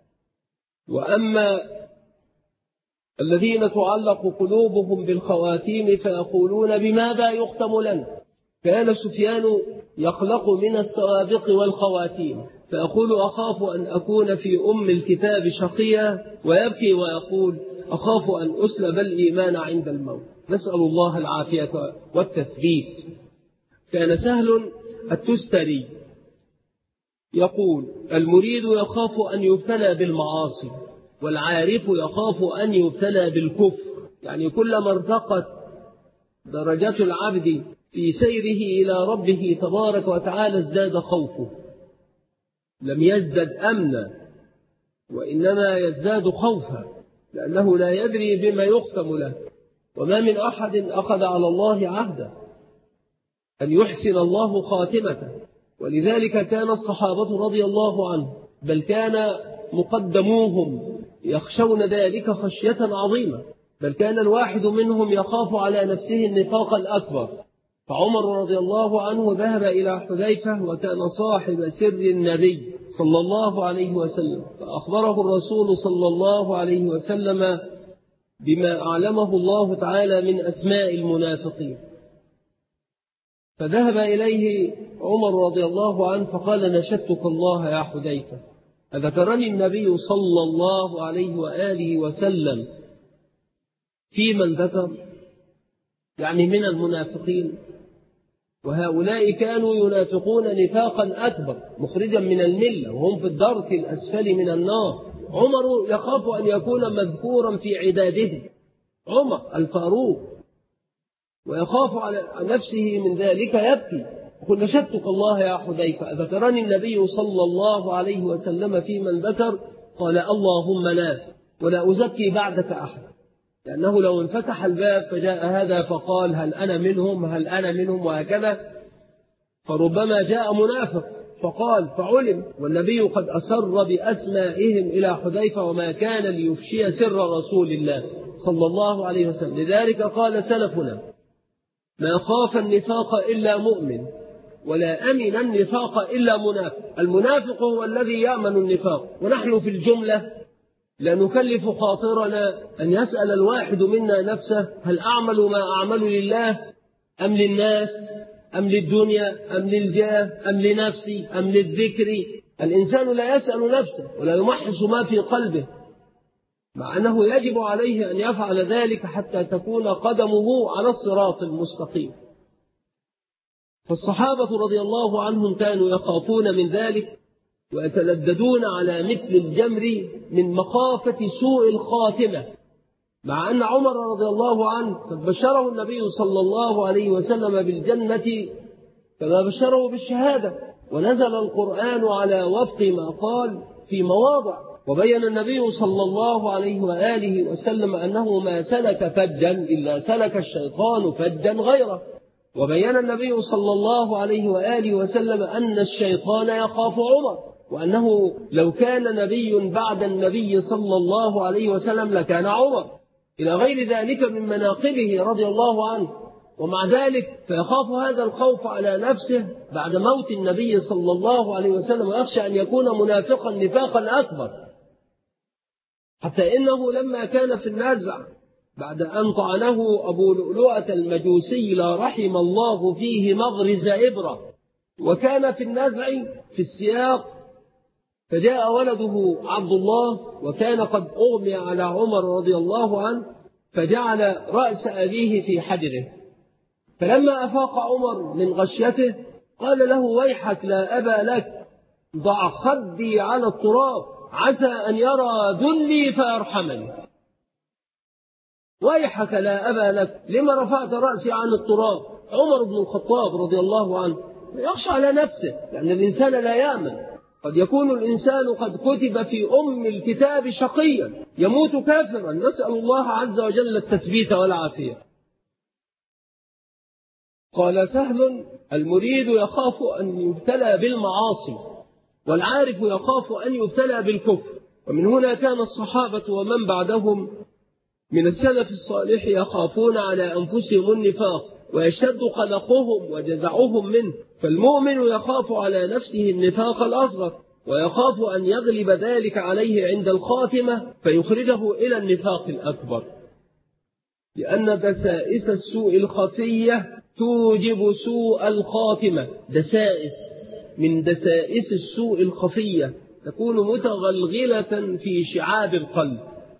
وأما الذين تعلق قلوبهم بالخواتيم فيقولون بماذا يختم لنا. كان سفيان يقلق من السوابق والخواتيم، فيقول أخاف أن أكون في أم الكتاب شقيا، ويبكي ويقول أخاف أن أسلب الإيمان عند الموت. نسأل الله العافية والتثبيت. كان سهل التستري يقول المريد يخاف أن يبتلى بالمعاصي، والعارف يخاف أن يبتلى بالكفر. يعني كلما ارتقت درجات العبد في سيره إلى ربه تبارك وتعالى ازداد خوفه، لم يزدد أمنا وإنما يزداد خوفا، لأنه لا يدري بما يختم له. وما من أحد أخذ على الله عهدا أن يحسن الله خاتمته. ولذلك كان الصحابة رضي الله عنهم بل كان مقدموهم يخشون ذلك خشية عظيمة، بل كان الواحد منهم يخاف على نفسه النفاق الأكبر. فعمر رضي الله عنه ذهب إلى حذيفة وكان صاحب سر النبي صلى الله عليه وسلم، فأخبره الرسول صلى الله عليه وسلم بما أعلمه الله تعالى من أسماء المنافقين. فذهب إليه عمر رضي الله عنه فقال نشدتك الله يا حذيفة، أذكرني النبي صلى الله عليه وآله وسلم في من ذكر، يعني من المنافقين. وهؤلاء كانوا ينافقون نفاقا أكبر مخرجا من الملة، وهم في الدرك الأسفل من النار. عمر يخاف أن يكون مذكورا في عداده، عمر الفاروق، ويخاف على نفسه من ذلك، يبكي يقول نشدتك الله يا حذيفة، أذكرني النبي صلى الله عليه وسلم في من ذكر؟ قال اللهم لا، ولا أزكي بعدك أحد. لأنه لو انفتح الباب فجاء هذا فقال هل أنا منهم هل أنا منهم وهكذا، فربما جاء منافق فقال فعلم، والنبي قد أسر بأسمائهم إلى حذيفة وما كان ليفشي سر رسول الله صلى الله عليه وسلم. لذلك قال سلفنا ما خاف النفاق إلا مؤمن، ولا أمن النفاق إلا منافق. المنافق هو الذي يأمن النفاق، ونحن في الجملة لا نكلف خاطرنا أن يسأل الواحد منا نفسه هل أعمل ما أعمل لله أم للناس أم للدنيا أم للجاه أم لنفسي أم للذكر. الإنسان لا يسأل نفسه ولا يمحص ما في قلبه، مع أنه يجب عليه أن يفعل ذلك حتى تكون قدمه على الصراط المستقيم. فالصحابة رضي الله عنهم كانوا يخافون من ذلك ويتلددون على مثل الجمر من مخافة سوء الخاتمة، مع أن عمر رضي الله عنه قد بشره النبي صلى الله عليه وسلم بالجنة كما بشره بالشهادة، ونزل القرآن على وفق ما قال في مواضع، وبين النبي صلى الله عليه وآله وسلم أنه ما سلك فجا إلا سلك الشيطان فجا غيره، وبين النبي صلى الله عليه وآله وسلم أن الشيطان يخاف عمر، وأنه لو كان نبي بعد النبي صلى الله عليه وسلم لكان عمر، إلى غير ذلك من مناقبه رضي الله عنه. ومع ذلك فيخاف هذا الخوف على نفسه بعد موت النبي صلى الله عليه وسلم، ويخشى أن يكون منافقا نفاقا أكبر. حتى إنه لما كان في النزع بعد أن طعنه أبو لؤلؤة المجوسي لا رحم الله فيه مغرز إبرة، وكان في النزع في السياق، فجاء ولده عبد الله وكان قد أغمي على عمر رضي الله عنه، فجعل رأس أبيه في حجره، فلما أفاق عمر من غشيته قال له: ويحك لا أبا لك، ضع خدي على التراب عسى أن يرى ذلي فيرحمني. ويحك لا أبا لك، لما رفعت رأسي عن التراب؟ عمر بن الخطاب رضي الله عنه يخشى على نفسه، لأن الإنسان لا يأمن، قد يكون الإنسان قد كتب في الكتاب شقيا يموت كافرا، نسأل الله عز وجل التثبيت والعافية. قال سهل: المريد يخاف أن يبتلى بالمعاصي، والعارف يخاف أن يبتلى بالكفر. ومن هنا كان الصحابة ومن بعدهم من السلف الصالح يخافون على أنفسهم النفاق، ويشتد قلقهم وجزعهم منه. فالمؤمن يخاف على نفسه النفاق الأصغر، ويخاف أن يغلب ذلك عليه عند الخاتمة فيخرجه إلى النفاق الأكبر، لأن دسائس السوء الخفية توجب سوء الخاتمة. دسائس من دسائس السوء الخفية تكون متغلغلة في شعاب القلب،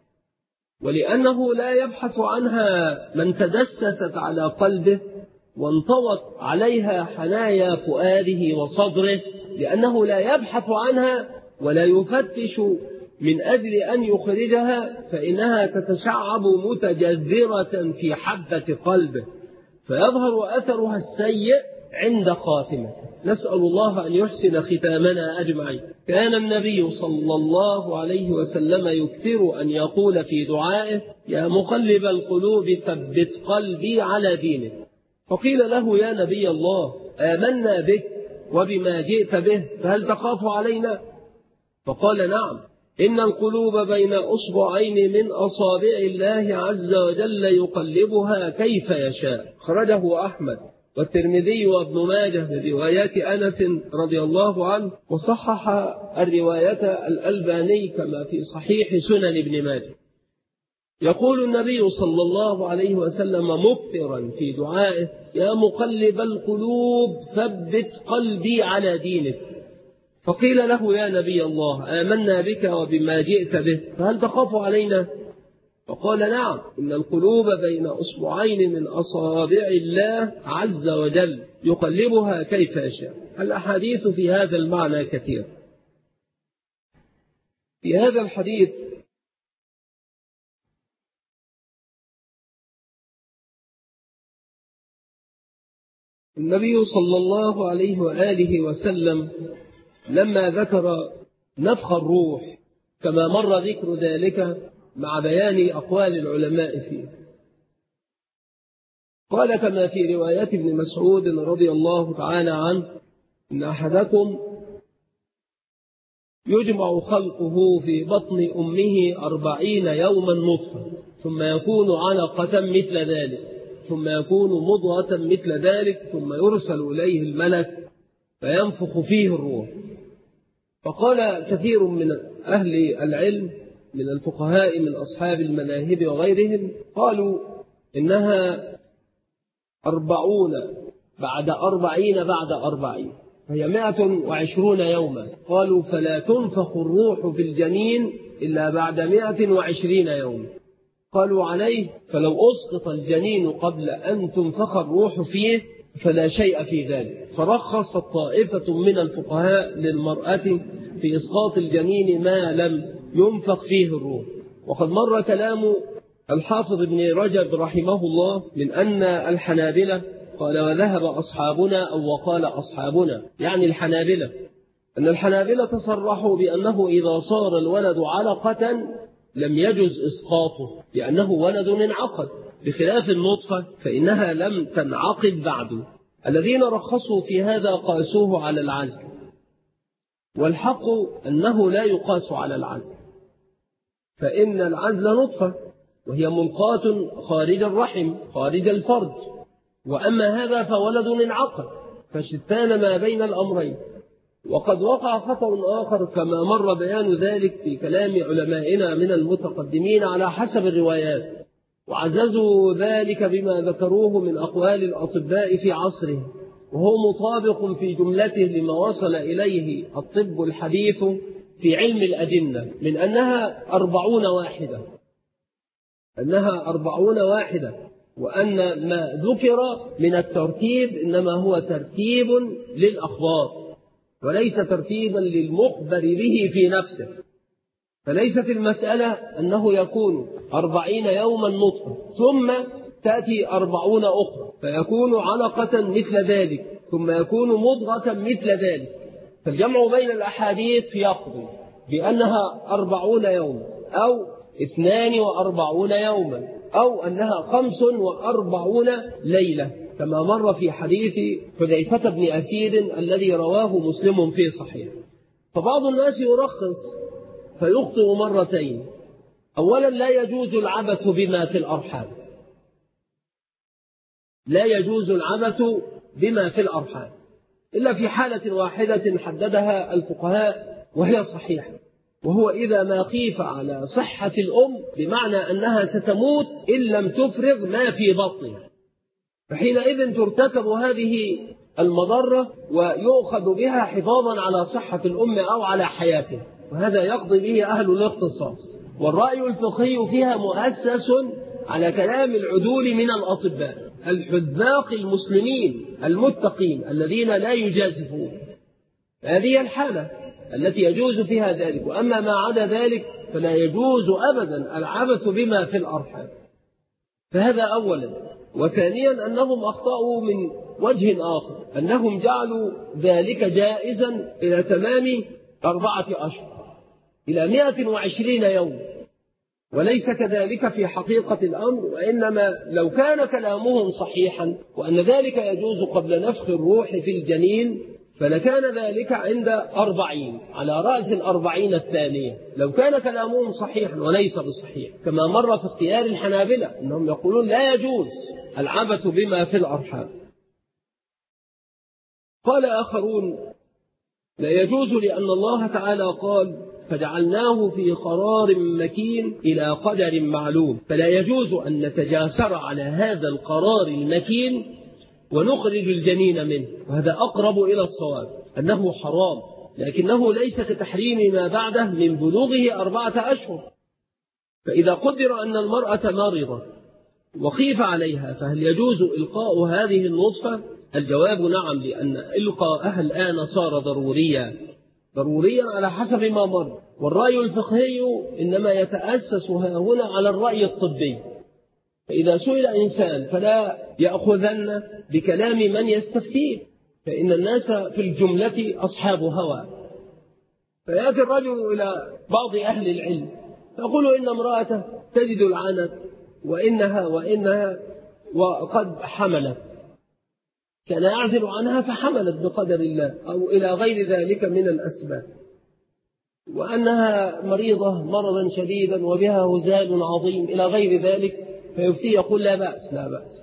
ولأنه لا يبحث عنها من تدسست على قلبه وانطوت عليها حنايا فؤاده وصدره، لأنه لا يبحث عنها ولا يفتش من أجل أن يخرجها، فإنها تتشعب متجذرة في حبة قلبه، فيظهر أثرها السيء عند خاتمة. نسأل الله أن يحسن ختامنا أجمعين. كان النبي صلى الله عليه وسلم يكثر أن يقول في دعائه: يا مقلب القلوب ثبت قلبي على دينك. فقيل له: يا نبي الله، آمنا بك وبما جئت به، فهل تخاف علينا؟ فقال: نعم، إن القلوب بين أصبعين من أصابع الله عز وجل يقلبها كيف يشاء. خرجه أحمد والترمذي وابن ماجه برواية أنس رضي الله عنه، وصحح الرواية الألباني كما في صحيح سنن ابن ماجه. يقول النبي صلى الله عليه وسلم مكثرا في دعائه: يا مقلب القلوب ثبت قلبي على دينك. فقيل له: يا نبي الله، آمنا بك وبما جئت به، فهل تخاف علينا؟ فقال: نعم، إن القلوب بين أصبعين من أصابع الله عز وجل يقلبها كيف يشاء. الأحاديث في هذا المعنى كثير. في هذا الحديث النبي صلى الله عليه وآله وسلم لما ذكر نفخ الروح كما مر ذكر ذلك مع بيان أقوال العلماء فيه، قال كما في رواية ابن مسعود رضي الله تعالى عنه: إن أحدكم يجمع خلقه في بطن أمه 40 يوما نطفة، ثم يكون علقة مثل ذلك، ثم يكون مضغة مثل ذلك، ثم يرسل إليه الملك فينفخ فيه الروح. فقال كثير من أهل العلم من الفقهاء من أصحاب المذاهب وغيرهم، قالوا إنها 40 بعد 40 بعد 40، فهي 120 يوما. قالوا: فلا تنفخ الروح في الجنين إلا بعد 120 يوما. قالوا: عليه فلو أسقط الجنين قبل أن تنفخ الروح فيه فلا شيء في ذلك. فرخص طائفة من الفقهاء للمرأة في إسقاط الجنين ما لم ينفخ فيه الروح. وقد مر كلام الحافظ ابن رجب رحمه الله من أن الحنابلة قال: وذهب أصحابنا، أو وقال أصحابنا يعني الحنابلة، أن الحنابلة تصرحوا بأنه إذا صار الولد علقة لم يجز إسقاطه لأنه ولد انعقد، بخلاف النطفة فإنها لم تنعقد بعد. الذين رخصوا في هذا قاسوه على العزل، والحق أنه لا يقاس على العزل، فإن العزل نطفة وهي ملقاة خارج الرحم خارج الفرج، وأما هذا فولد انعقد، فشتان ما بين الأمرين. وقد وقع خطأ آخر كما مر بيان ذلك في كلام علمائنا من المتقدمين على حسب الروايات، وعززوا ذلك بما ذكروه من أقوال الأطباء في عصره، وهو مطابق في جملته لما وصل إليه الطب الحديث في علم الأجنة من أنها 40 واحدة، وأن ما ذكر من الترتيب إنما هو ترتيب للأخبار وليس ترتيبا للمخبر به في نفسه. فليست المسألة أنه يكون 40 يوما نطفة ثم تأتي 40 أخرى فيكون علقة مثل ذلك ثم يكون مضغة مثل ذلك. فالجمع بين الأحاديث يقضي بأنها 40 يوما أو 42 يوما أو أنها 45 ليلة، كما مر في حديث حذيفة بن أسيد الذي رواه مسلم في صحيح. فبعض الناس يرخص فيخطئ مرتين. أولا، لا يجوز العبث بما في الأرحام، لا يجوز العبث بما في الأرحام إلا في حالة واحدة حددها الفقهاء وهي صحيحة، وهو إذا ما خيف على صحة الأم بمعنى أنها ستموت إن لم تفرغ ما في بطنها، فحينئذ ترتكب هذه المضرة ويؤخذ بها حفاظا على صحة الأم أو على حياتها، وهذا يقضي به أهل الاختصاص. والرأي الفقهي فيها مؤسس على كلام العدول من الأطباء الحذاق المسلمين المتقين الذين لا يجازفون. هذه الحالة التي يجوز فيها ذلك، وأما ما عدا ذلك فلا يجوز أبدا العبث بما في الأرحام. فهذا أولا. وثانيا، أنهم أخطأوا من وجه آخر، أنهم جعلوا ذلك جائزا إلى تمام 4 أشهر إلى 120 يوم، وليس كذلك في حقيقة الأمر. وإنما لو كان كلامهم صحيحا وأن ذلك يجوز قبل نفخ الروح في الجنين فلكان ذلك عند 40 على رأس 40 الثانية، لو كان كلامهم صحيحا وليس بصحيح، كما مر في اختيار الحنابلة أنهم يقولون لا يجوز العبث بما في الأرحام. قال آخرون لا يجوز لأن الله تعالى قال فجعلناه في قرار مكين إلى قدر معلوم، فلا يجوز أن نتجاسر على هذا القرار المكين ونخرج الجنين منه، وهذا أقرب إلى الصواب أنه حرام، لكنه ليس كتحريم ما بعده من بلوغه 4 أشهر. فإذا قدر أن المرأة مرضة وخيف عليها فهل يجوز إلقاء هذه النطفة؟ الجواب نعم، لأن إلقاءها الآن صار ضروريا على حسب ما مر. والرأي الفقهي إنما يتأسس هنا على الرأي الطبي، فإذا سئل إنسان فلا يأخذن بكلام من يستفتيه، فإن الناس في الجملة أصحاب هوى. فيأتي الرجل إلى بعض أهل العلم فيقول إن امرأته تجد العنت وإنها وقد حملت، كان يعزل عنها فحملت بقدر الله أو إلى غير ذلك من الأسباب، وأنها مريضة مرضا شديدا وبها هزال عظيم إلى غير ذلك، فيفتي يقول لا بأس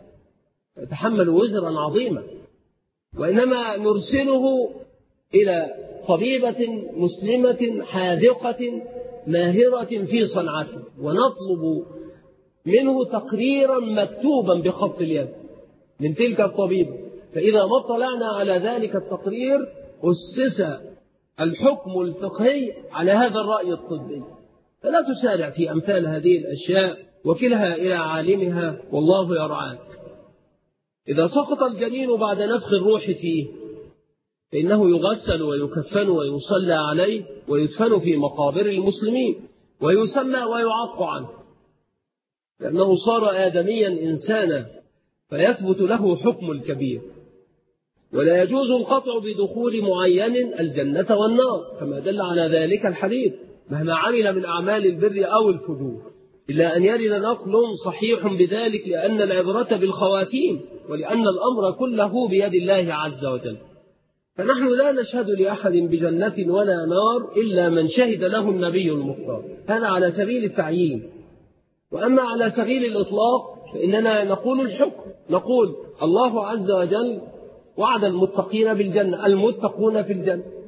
يتحمل وزرا عظيما، وإنما نرسله إلى طبيبة مسلمة حاذقة ماهرة في صنعته، ونطلب منه تقريرا مكتوبا بخط اليد من تلك الطبيبة. فإذا ما اطلعنا على ذلك التقرير أسس الحكم الفقهي على هذا الرأي الطبي. فلا تسارع في أمثال هذه الأشياء، وكلها إلى عالمها والله يرعاك. إذا سقط الجنين بعد نفخ الروح فيه فإنه يغسل ويكفن ويصلى عليه ويدفن في مقابر المسلمين ويسمى ويعق عنه، لأنه صار آدميا إنسانا فيثبت له حكم الكبير. ولا يجوز القطع بدخول معين الجنة والنار كما دل على ذلك الحديث مهما عمل من أعمال البر أو الفجور، إلا أن يرد نقل صحيح بذلك، لأن العبرة بالخواتيم ولأن الأمر كله بيد الله عز وجل. فنحن لا نشهد لأحد بجنة ولا نار إلا من شهد له النبي المختار، هذا على سبيل التعيين. وأما على سبيل الإطلاق فإننا نقول الحكم، نقول الله عز وجل وعد المتقين بالجنة، المتقون في الجنة،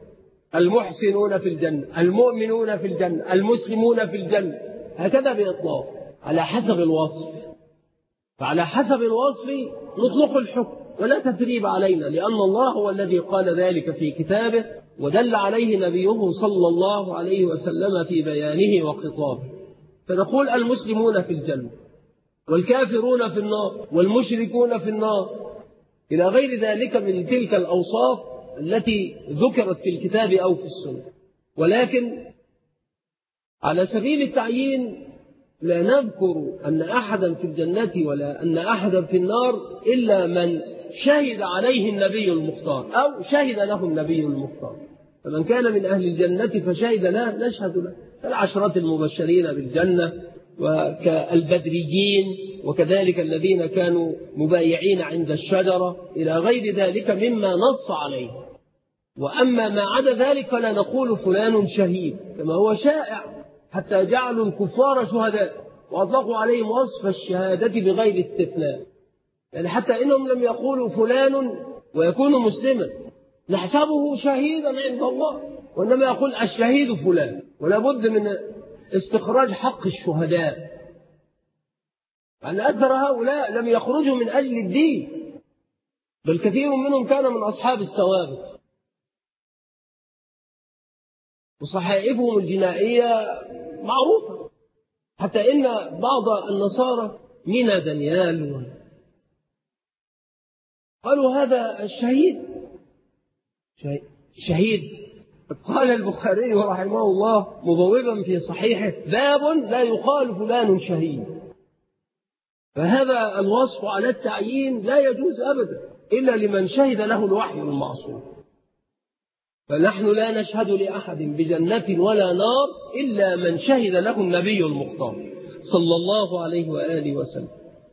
المحسنون في الجنة، المؤمنون في الجنة، المسلمون في الجنة، هكذا بإطلاق على حسب الوصف. فعلى حسب الوصف نطلق الحكم ولا تثريب علينا، لأن الله هو الذي قال ذلك في كتابه ودل عليه نبيه صلى الله عليه وسلم في بيانه وخطابه. فنقول المسلمون في الجنة، والكافرون في النار، والمشركون في النار، إلى غير ذلك من تلك الأوصاف التي ذكرت في الكتاب أو في السنة. ولكن على سبيل التعيين لا نذكر أن أحدا في الجنة ولا أن أحدا في النار إلا من شهد عليه النبي المختار أو شهد له النبي المختار. فمن كان من أهل الجنة فشهد له نشهد له، العشرة المبشرين بالجنة وكالبدريين، وكذلك الذين كانوا مبايعين عند الشجرة، إلى غير ذلك مما نص عليه. وأما ما عدا ذلك فلا نقول فلان شهيد كما هو شائع، حتى جعلوا الكفار شهداء وأطلقوا عليهم وصف الشهادة بغير استثناء. يعني حتى إنهم لم يقولوا فلان ويكون مسلما نحسبه شهيدا عند الله، وإنما يقول الشهيد فلان، ولا بد من استخراج حق الشهداء. لأن أكثر هؤلاء لم يخرجوا من أجل الدين، بل كثير منهم كان من أصحاب السوابق، وصحائفهم الجنائية معروفة، حتى إن بعض النصارى من دانيال قالوا هذا الشهيد شهيد. قال البخاري رحمه الله مبوبا في صحيحه باب لا يقال فلان شهيد. فهذا الوصف على التعيين لا يجوز أبدا إلا لمن شهد له الوحي المعصوم. فنحن لا نشهد لأحد بجنة ولا نار إلا من شهد له النبي المختار صلى الله عليه وآله وسلم.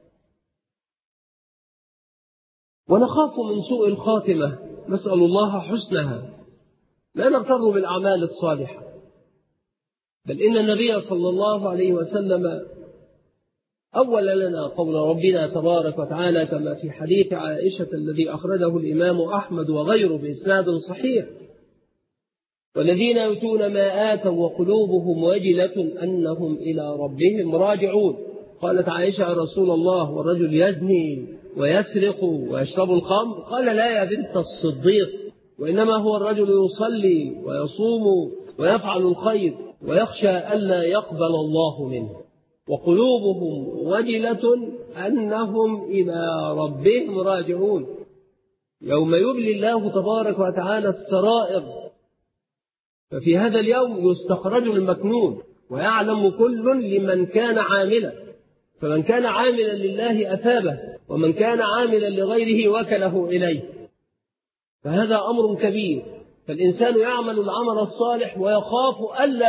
ونخاف من سوء الخاتمة، نسأل الله حسنها، لا نغتر بالأعمال الصالحة، بل إن النبي صلى الله عليه وسلم أول لنا قول ربنا تبارك وتعالى كما في حديث عائشة الذي أخرجه الإمام أحمد وغيره بإسناد صحيح: والذين يؤتون ما آتوا وقلوبهم وجلة أنهم إلى ربهم راجعون. قالت عائشة: يا رسول الله والرجل يزني ويسرق ويشرب الخمر؟ قال: لا يا بنت الصديق، وإنما هو الرجل يصلي ويصوم ويفعل الخير ويخشى ألا يقبل الله منه، وقلوبهم وجلة أنهم إلى ربهم راجعون. يوم يبلي الله تبارك وتعالى السرائر، ففي هذا اليوم يستخرج المكنون ويعلم كل لمن كان عاملا، فمن كان عاملا لله أثابه، ومن كان عاملا لغيره وكله إليه. فهذا أمر كبير، فالإنسان يعمل العمل الصالح ويخاف ألا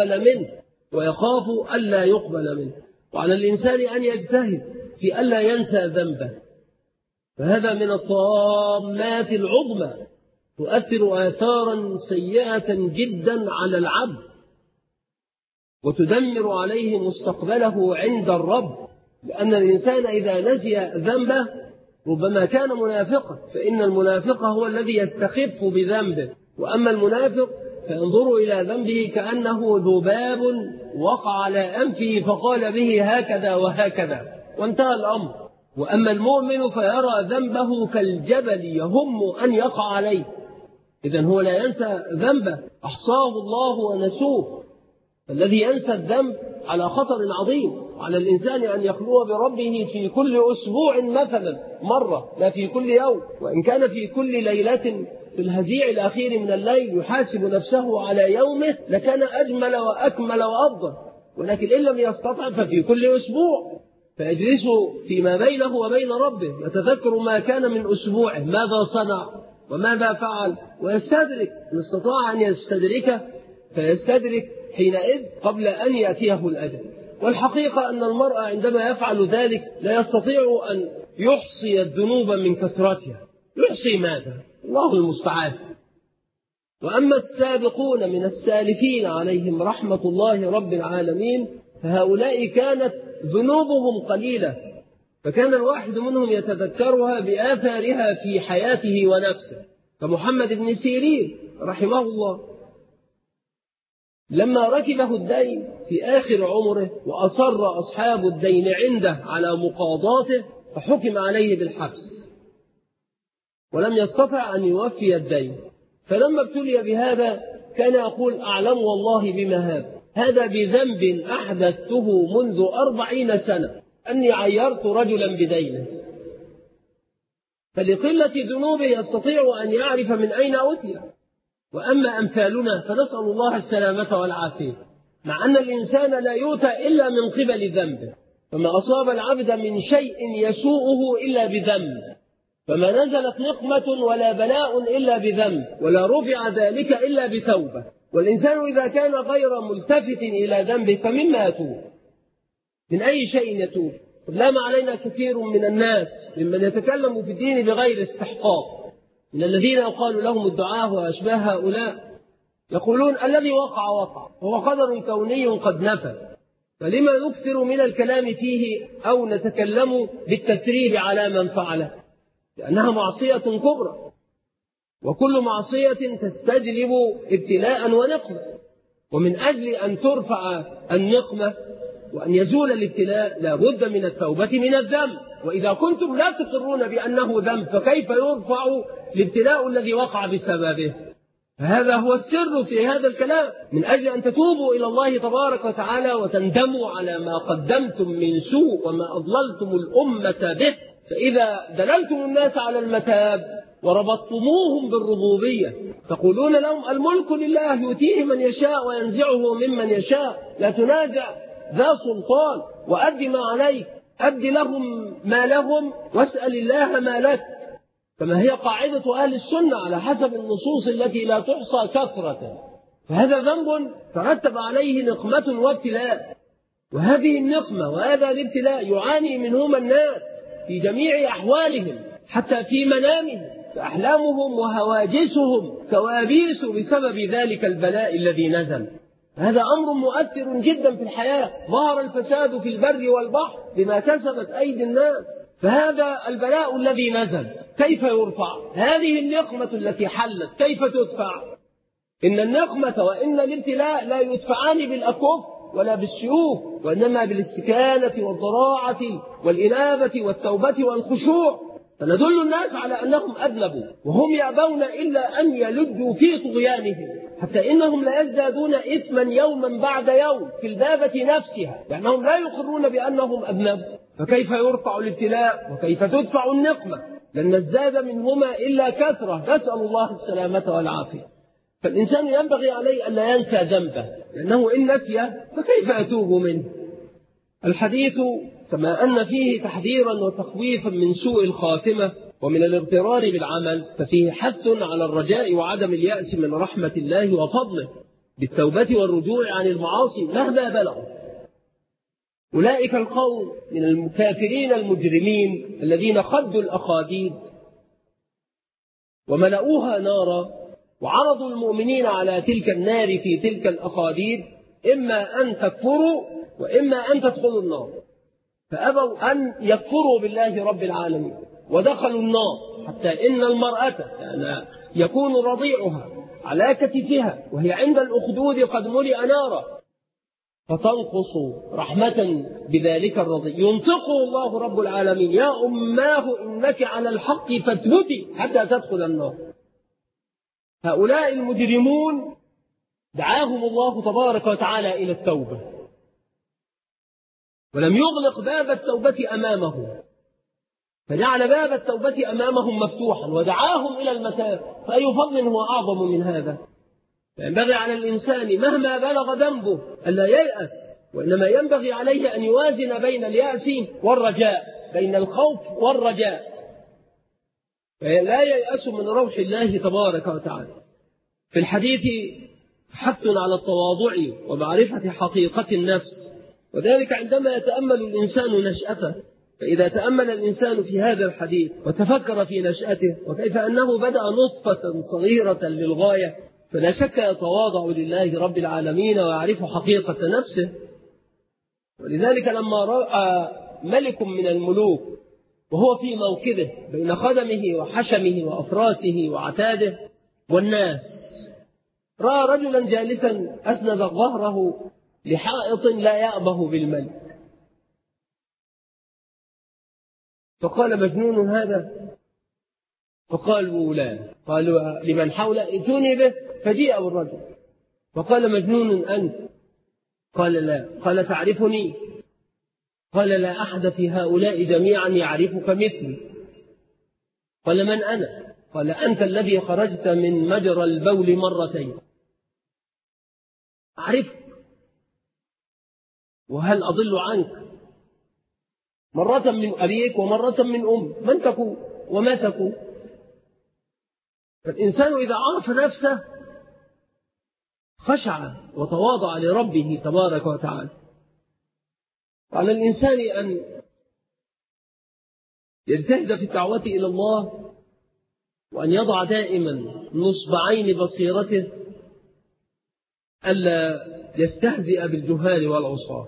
يقبل منه، وعلى الإنسان أن يجتهد في ألا ينسى ذنبه. فهذا من الطامات العظمى تؤثر آثارا سيئة جدا على العبد، وتدمر عليه مستقبله عند الرب، لأن الإنسان إذا نسي ذنبه ربما كان منافقا، فإن المنافق هو الذي يستخف بذنبه، وأما المنافق فينظر إلى ذنبه كأنه ذباب وقع على أنفه فقال به هكذا وهكذا وانتهى الأمر. وأما المؤمن فيرى ذنبه كالجبل يهم أن يقع عليه، إذن هو لا ينسى ذنبه، أحصاه الله ونسوه. الذي ينسى الذنب على خطر عظيم، على الإنسان أن يخلو بربه في كل أسبوع مثلا مرة، لا في كل يوم، وإن كان في كل ليلة في الهزيع الأخير من الليل يحاسب نفسه على يومه لكان أجمل وأكمل وأفضل. ولكن إن لم يستطع ففي كل أسبوع، فيجلس فيما بينه وبين ربه يتذكر ما كان من أسبوعه، ماذا صنع وماذا فعل، ويستدرك إن استطاع أن يستدرك فيستدرك حينئذ قبل أن يأتيه الأجل. والحقيقة أن المرء عندما يفعل ذلك لا يستطيع أن يحصي الذنوب من كثرتها. يحصي ماذا؟ الله المستعان. وأما السابقون من السالفين عليهم رحمة الله رب العالمين فهؤلاء كانت ذنوبهم قليلة، فكان الواحد منهم يتذكرها بآثارها في حياته ونفسه، كمحمد بن سيرين رحمه الله، لما ركبه الدين في آخر عمره وأصر أصحاب الدين عنده على مقاضاته فحكم عليه بالحبس ولم يستطع أن يوفي الدين. فلما ابتلي بهذا كان يقول أعلم والله بما هذا بذنب أحدثته منذ 40 سنة أني عيرت رجلا بدينه، فلقلة ذنوبه يستطيع أن يعرف من أين أتي. وأما أمثالنا فنسأل الله السلامة والعافية، مع أن الإنسان لا يؤتى إلا من قبل ذنبه، فما أصاب العبد من شيء يسوءه إلا بذنب، فما نزلت نقمة ولا بلاء إلا بذنب، ولا رفع ذلك إلا بتوبة. والإنسان إذا كان غير ملتفت إلى ذنبه فمما يتوب؟ من أي شيء يتوب؟ لام علينا كثير من الناس ممن يتكلم في الدين بغير استحقاق، من الذين يقال لهم الدعاة وأشباه هؤلاء يقولون الذي وقع وقع، هو قدر كوني قد نفذ، فلما نكثر من الكلام فيه أو نتكلم بالتثريب على من فعله؟ لأنها معصية كبرى، وكل معصية تستجلب ابتلاء ونقمة، ومن أجل أن ترفع النقمة وأن يزول الابتلاء لا بد من التوبة من الذنب. وإذا كنتم لا تقرون بأنه ذنب فكيف يرفع الابتلاء الذي وقع بسببه؟ هذا هو السر في هذا الكلام، من أجل أن تتوبوا إلى الله تبارك وتعالى وتندموا على ما قدمتم من سوء وما أضللتم الأمة به. فإذا دللتم الناس على المتاب وربطتموهم بالربوبية تقولون لهم الملك لله يؤتيه من يشاء وينزعه ممن يشاء، لا تنازع ذا سلطان، وأد ما عليك، أد لهم ما لهم واسأل الله ما لك، كما هي قاعدة أهل السنة على حسب النصوص التي لا تحصى كثرة. فهذا ذنب ترتب عليه نقمة وابتلاء، وهذه النقمة وهذا الابتلاء يعاني منهما الناس في جميع أحوالهم، حتى في منامهم، فأحلامهم وهواجسهم كوابيس بسبب ذلك البلاء الذي نزل. هذا أمر مؤثر جدا في الحياة. ظهر الفساد في البر والبحر بما كسبت أيدي الناس، فهذا البلاء الذي نزل كيف يرفع؟ هذه النقمة التي حلت كيف تدفع؟ إن النقمة وإن الابتلاء لا يدفعان بالأكف ولا بالسيوف، وإنما بالاستكانة والضراعة والإنابة والتوبة والخشوع. فندل الناس على أنهم أذنبوا وهم يأبون إلا أن يلجوا في طغيانهم، حتى إنهم لا يزدادون إثما يوما بعد يوم في البابة نفسها، لأنهم لا يقرون بأنهم أذنبوا. فكيف يرفع الابتلاء وكيف تدفع النقمة؟ لن نزداد منهما إلا كثرة، نسأل الله السلامة والعافية. فالإنسان ينبغي عليه أن لا ينسى ذنبه، لأنه إن نسي فكيف أتوب منه؟ الحديث كما أن فيه تحذيرا وتخويفا من سوء الخاتمة ومن الاغترار بالعمل، ففيه حث على الرجاء وعدم اليأس من رحمة الله وفضله بالتوبة والرجوع عن المعاصي مهما بلغت. أولئك القوم من المكافرين المجرمين الذين خدوا الأخاديد وملؤوها نارا وعرضوا المؤمنين على تلك النار في تلك الأخاديد، إما أن تكفروا وإما أن تدخلوا النار، فأبوا أن يكفروا بالله رب العالمين ودخلوا النار، حتى إن المرأة يعني يكون رضيعها على كتفها وهي عند الأخدود قد ملئ نارا، فتنقص رحمة بذلك الرضيع. ينطقه الله رب العالمين يا أماه إنك على الحق فاثبتي حتى تدخل النار. هؤلاء المجرمون دعاهم الله تبارك وتعالى إلى التوبة، ولم يغلق باب التوبة أمامهم، فجعل باب التوبة أمامهم مفتوحا ودعاهم إلى المتاب. فأي فضل هو أعظم من هذا؟ فينبغي على الإنسان مهما بلغ ذنبه ألا ييأس، وإنما ينبغي عليه أن يوازن بين اليأس والرجاء، بين الخوف والرجاء، لا ييأس من روح الله تبارك وتعالى. في الحديث حث على التواضع ومعرفة حقيقة النفس، وذلك عندما يتأمل الإنسان نشأته. فإذا تأمل الإنسان في هذا الحديث وتفكر في نشأته وكيف أنه بدأ نطفة صغيرة للغاية، فلا شك يتواضع لله رب العالمين ويعرف حقيقة نفسه. ولذلك لما رأى ملك من الملوك وهو في موكبه بين خدمه وحشمه وأفراسه وعتاده والناس، رأى رجلا جالسا أسند ظهره لحائط لا يأبه بالملك، فقال مجنون هذا؟ فقالوا لا. قالوا لمن حوله ائتوني به، فجيء بالرجل فقال مجنون أنت؟ قال لا. قال تعرفني؟ قال لا أحد في هؤلاء جميعا يعرفك مثلي. قال من أنا؟ قال أنت الذي خرجت من مجرى البول مرتين، أعرفك وهل أضل عنك؟ مرة من أبيك ومرة من من تكون وما تكون؟ فالإنسان إذا عرف نفسه خشع وتواضع لربه تبارك وتعالى. على الإنسان أن يجتهد في الدعوة إلى الله، وأن يضع دائما نصب عين بصيرته ألا يستهزئ بالجهال والعصاة،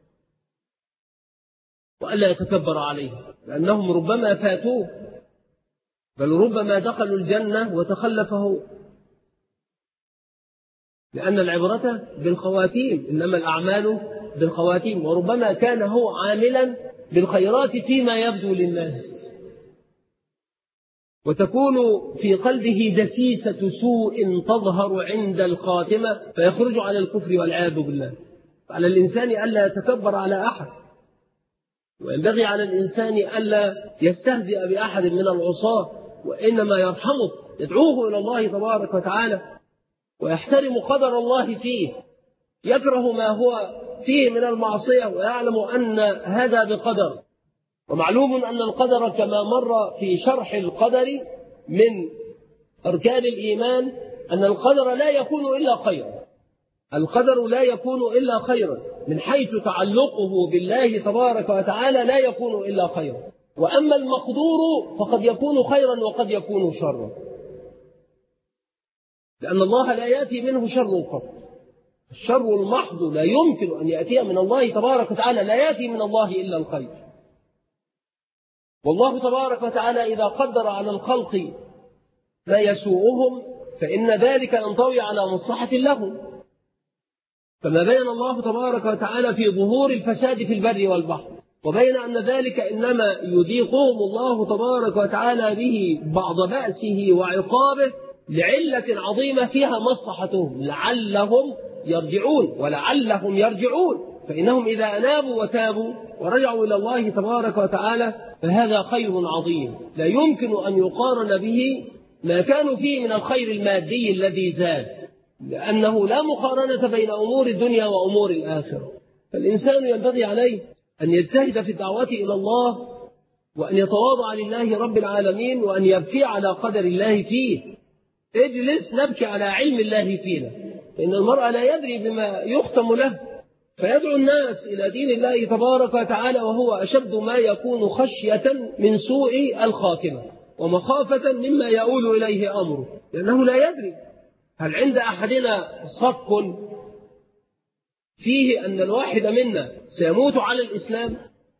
وألا يتكبر عليه، لأنهم ربما فاتوه، بل ربما دخلوا الجنة وتخلفه، لأن العبرة بالخواتيم، إنما الأعمال بالخواتيم. وربما كان هو عاملا بالخيرات فيما يبدو للناس، وتكون في قلبه دسيسة سوء تظهر عند الخاتمة فيخرج على الكفر والعياذ بالله. على الإنسان ألا يتكبر على أحد، وينبغي على الإنسان ألا يستهزئ بأحد من العصاة، وإنما يرحمه، يدعوه إلى الله تبارك وتعالى، ويحترم قدر الله فيه، يكره ما هو فيه من المعصية، ويعلم أن هذا بقدر. ومعلوم أن القدر كما مر في شرح القدر من أركان الإيمان أن القدر لا يكون إلا خيرا، القدر لا يكون إلا خيرا، من حيث تعلقه بالله تبارك وتعالى لا يكون إلا خيرا. وأما المقدور فقد يكون خيرا وقد يكون شرا، لأن الله لا يأتي منه شر قط. الشر المحض لا يمكن أن يأتي من الله تبارك وتعالى، لا يأتي من الله إلا الخير. والله تبارك وتعالى إذا قدر على الخلق ما يسوءهم فإن ذلك ينطوي على مصلحة لهم، فما بين الله تبارك وتعالى في ظهور الفساد في البر والبحر، وبين أن ذلك إنما يذيقهم الله تبارك وتعالى به بعض بأسه وعقابه لعلة عظيمة فيها مصلحتهم، لعلهم يرجعون ولعلهم يرجعون. فإنهم إذا أنابوا وتابوا ورجعوا إلى الله تبارك وتعالى فهذا خير عظيم لا يمكن أن يقارن به ما كانوا فيه من الخير المادي الذي زاد، لأنه لا مقارنة بين أمور الدنيا وأمور الآخرة. فالإنسان ينبغي عليه أن يجتهد في الدعوة إلى الله، وأن يتواضع لله رب العالمين، وأن يبكي على قدر الله فيه. اجلس نبكي على علم الله فينا، فإن المرء لا يدري بما يختم له، فيدعو الناس إلى دين الله تبارك وتعالى وهو أشد ما يكون خشية من سوء الخاتمة ومخافة مما يؤول إليه أمره، لأنه لا يدري هل عند أحدنا صك فيه أن الواحد منا سيموت على الإسلام؟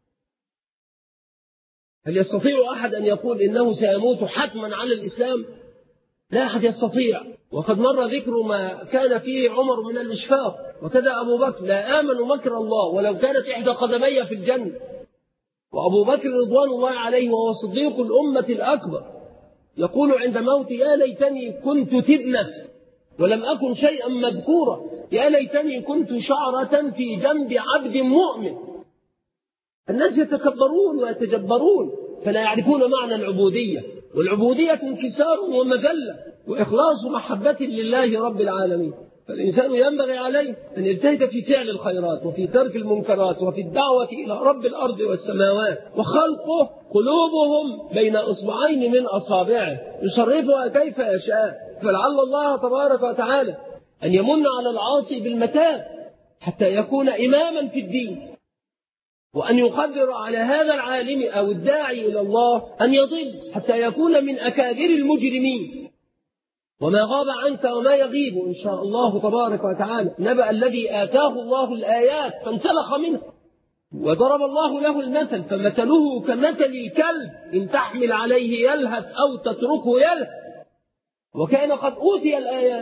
هل يستطيع أحد أن يقول إنه سيموت حتما على الإسلام؟ لا أحد يستطيع. وقد مر ذكر ما كان فيه عمر من الإشفاق، وكذا أبو بكر: لا آمن مكر الله ولو كانت إحدى قدمي في الجنة. وأبو بكر رضوان الله عليه وهو صديق الأمة الأكبر يقول عند موت: يا ليتني كنت تبنة ولم أكن شيئا مذكورا، يا ليتني كنت شعرة في جنب عبد مؤمن. الناس يتكبرون ويتجبرون فلا يعرفون معنى العبودية، والعبودية انكسار ومذلة وإخلاص محبة لله رب العالمين. فالإنسان ينبغي عليه أن يجتهد في فعل الخيرات وفي ترك المنكرات وفي الدعوة إلى رب الأرض والسماوات. وخلقه قلوبهم بين إصبعين من أصابعه يصرفها كيف يشاء، فلعل الله تبارك وتعالى أن يمن على العاصي بالمتاب حتى يكون إماما في الدين، وأن يقدر على هذا العالم أو الداعي إلى الله أن يضل حتى يكون من أكابر المجرمين. وما غاب عنك وما يغيب إن شاء الله تبارك وتعالى نبأ الذي آتاه الله الآيات فانسلخ منه، وضرب الله له المثل فمثله كمثل الكلب إن تحمل عليه يلهث أو تتركه يلهث، وكان قد أوتي الآيات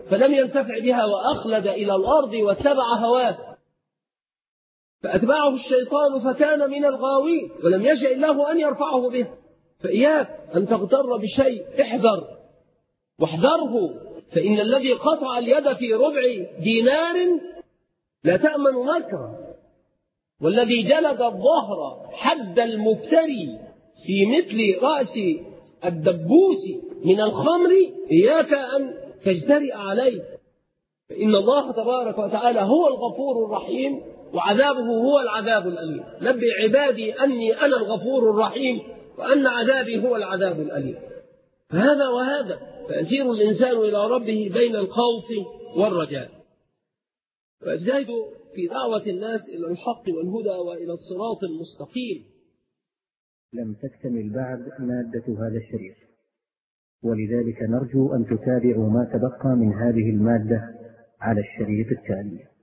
فلم ينتفع بها وأخلد إلى الأرض واتبع هواه، فأتبعه الشيطان فكان من الغاوين ولم يشأ الله أن يرفعه به. فإياك أن تغتر بشيء، احذر واحذره، فإن الذي قطع اليد في ربع دينار لا تأمن مكره، والذي جلد الظهر حد المفتري في مثل رأس الدبوس من الخمر إياك أن تجترئ عليه، فإن الله تبارك وتعالى هو الغفور الرحيم وعذابه هو العذاب الأليم. نبئ عبادي أني أنا الغفور الرحيم وأن عذابي هو العذاب الأليم. فهذا وهذا، فيسير الإنسان إلى ربه بين الخوف والرجاء، ويجتهد في دعوة الناس إلى الحق والهدى وإلى الصراط المستقيم. لم تكتمل بعد مادة هذا الشريط، ولذلك نرجو أن تتابعوا ما تبقى من هذه المادة على الشريط التالي.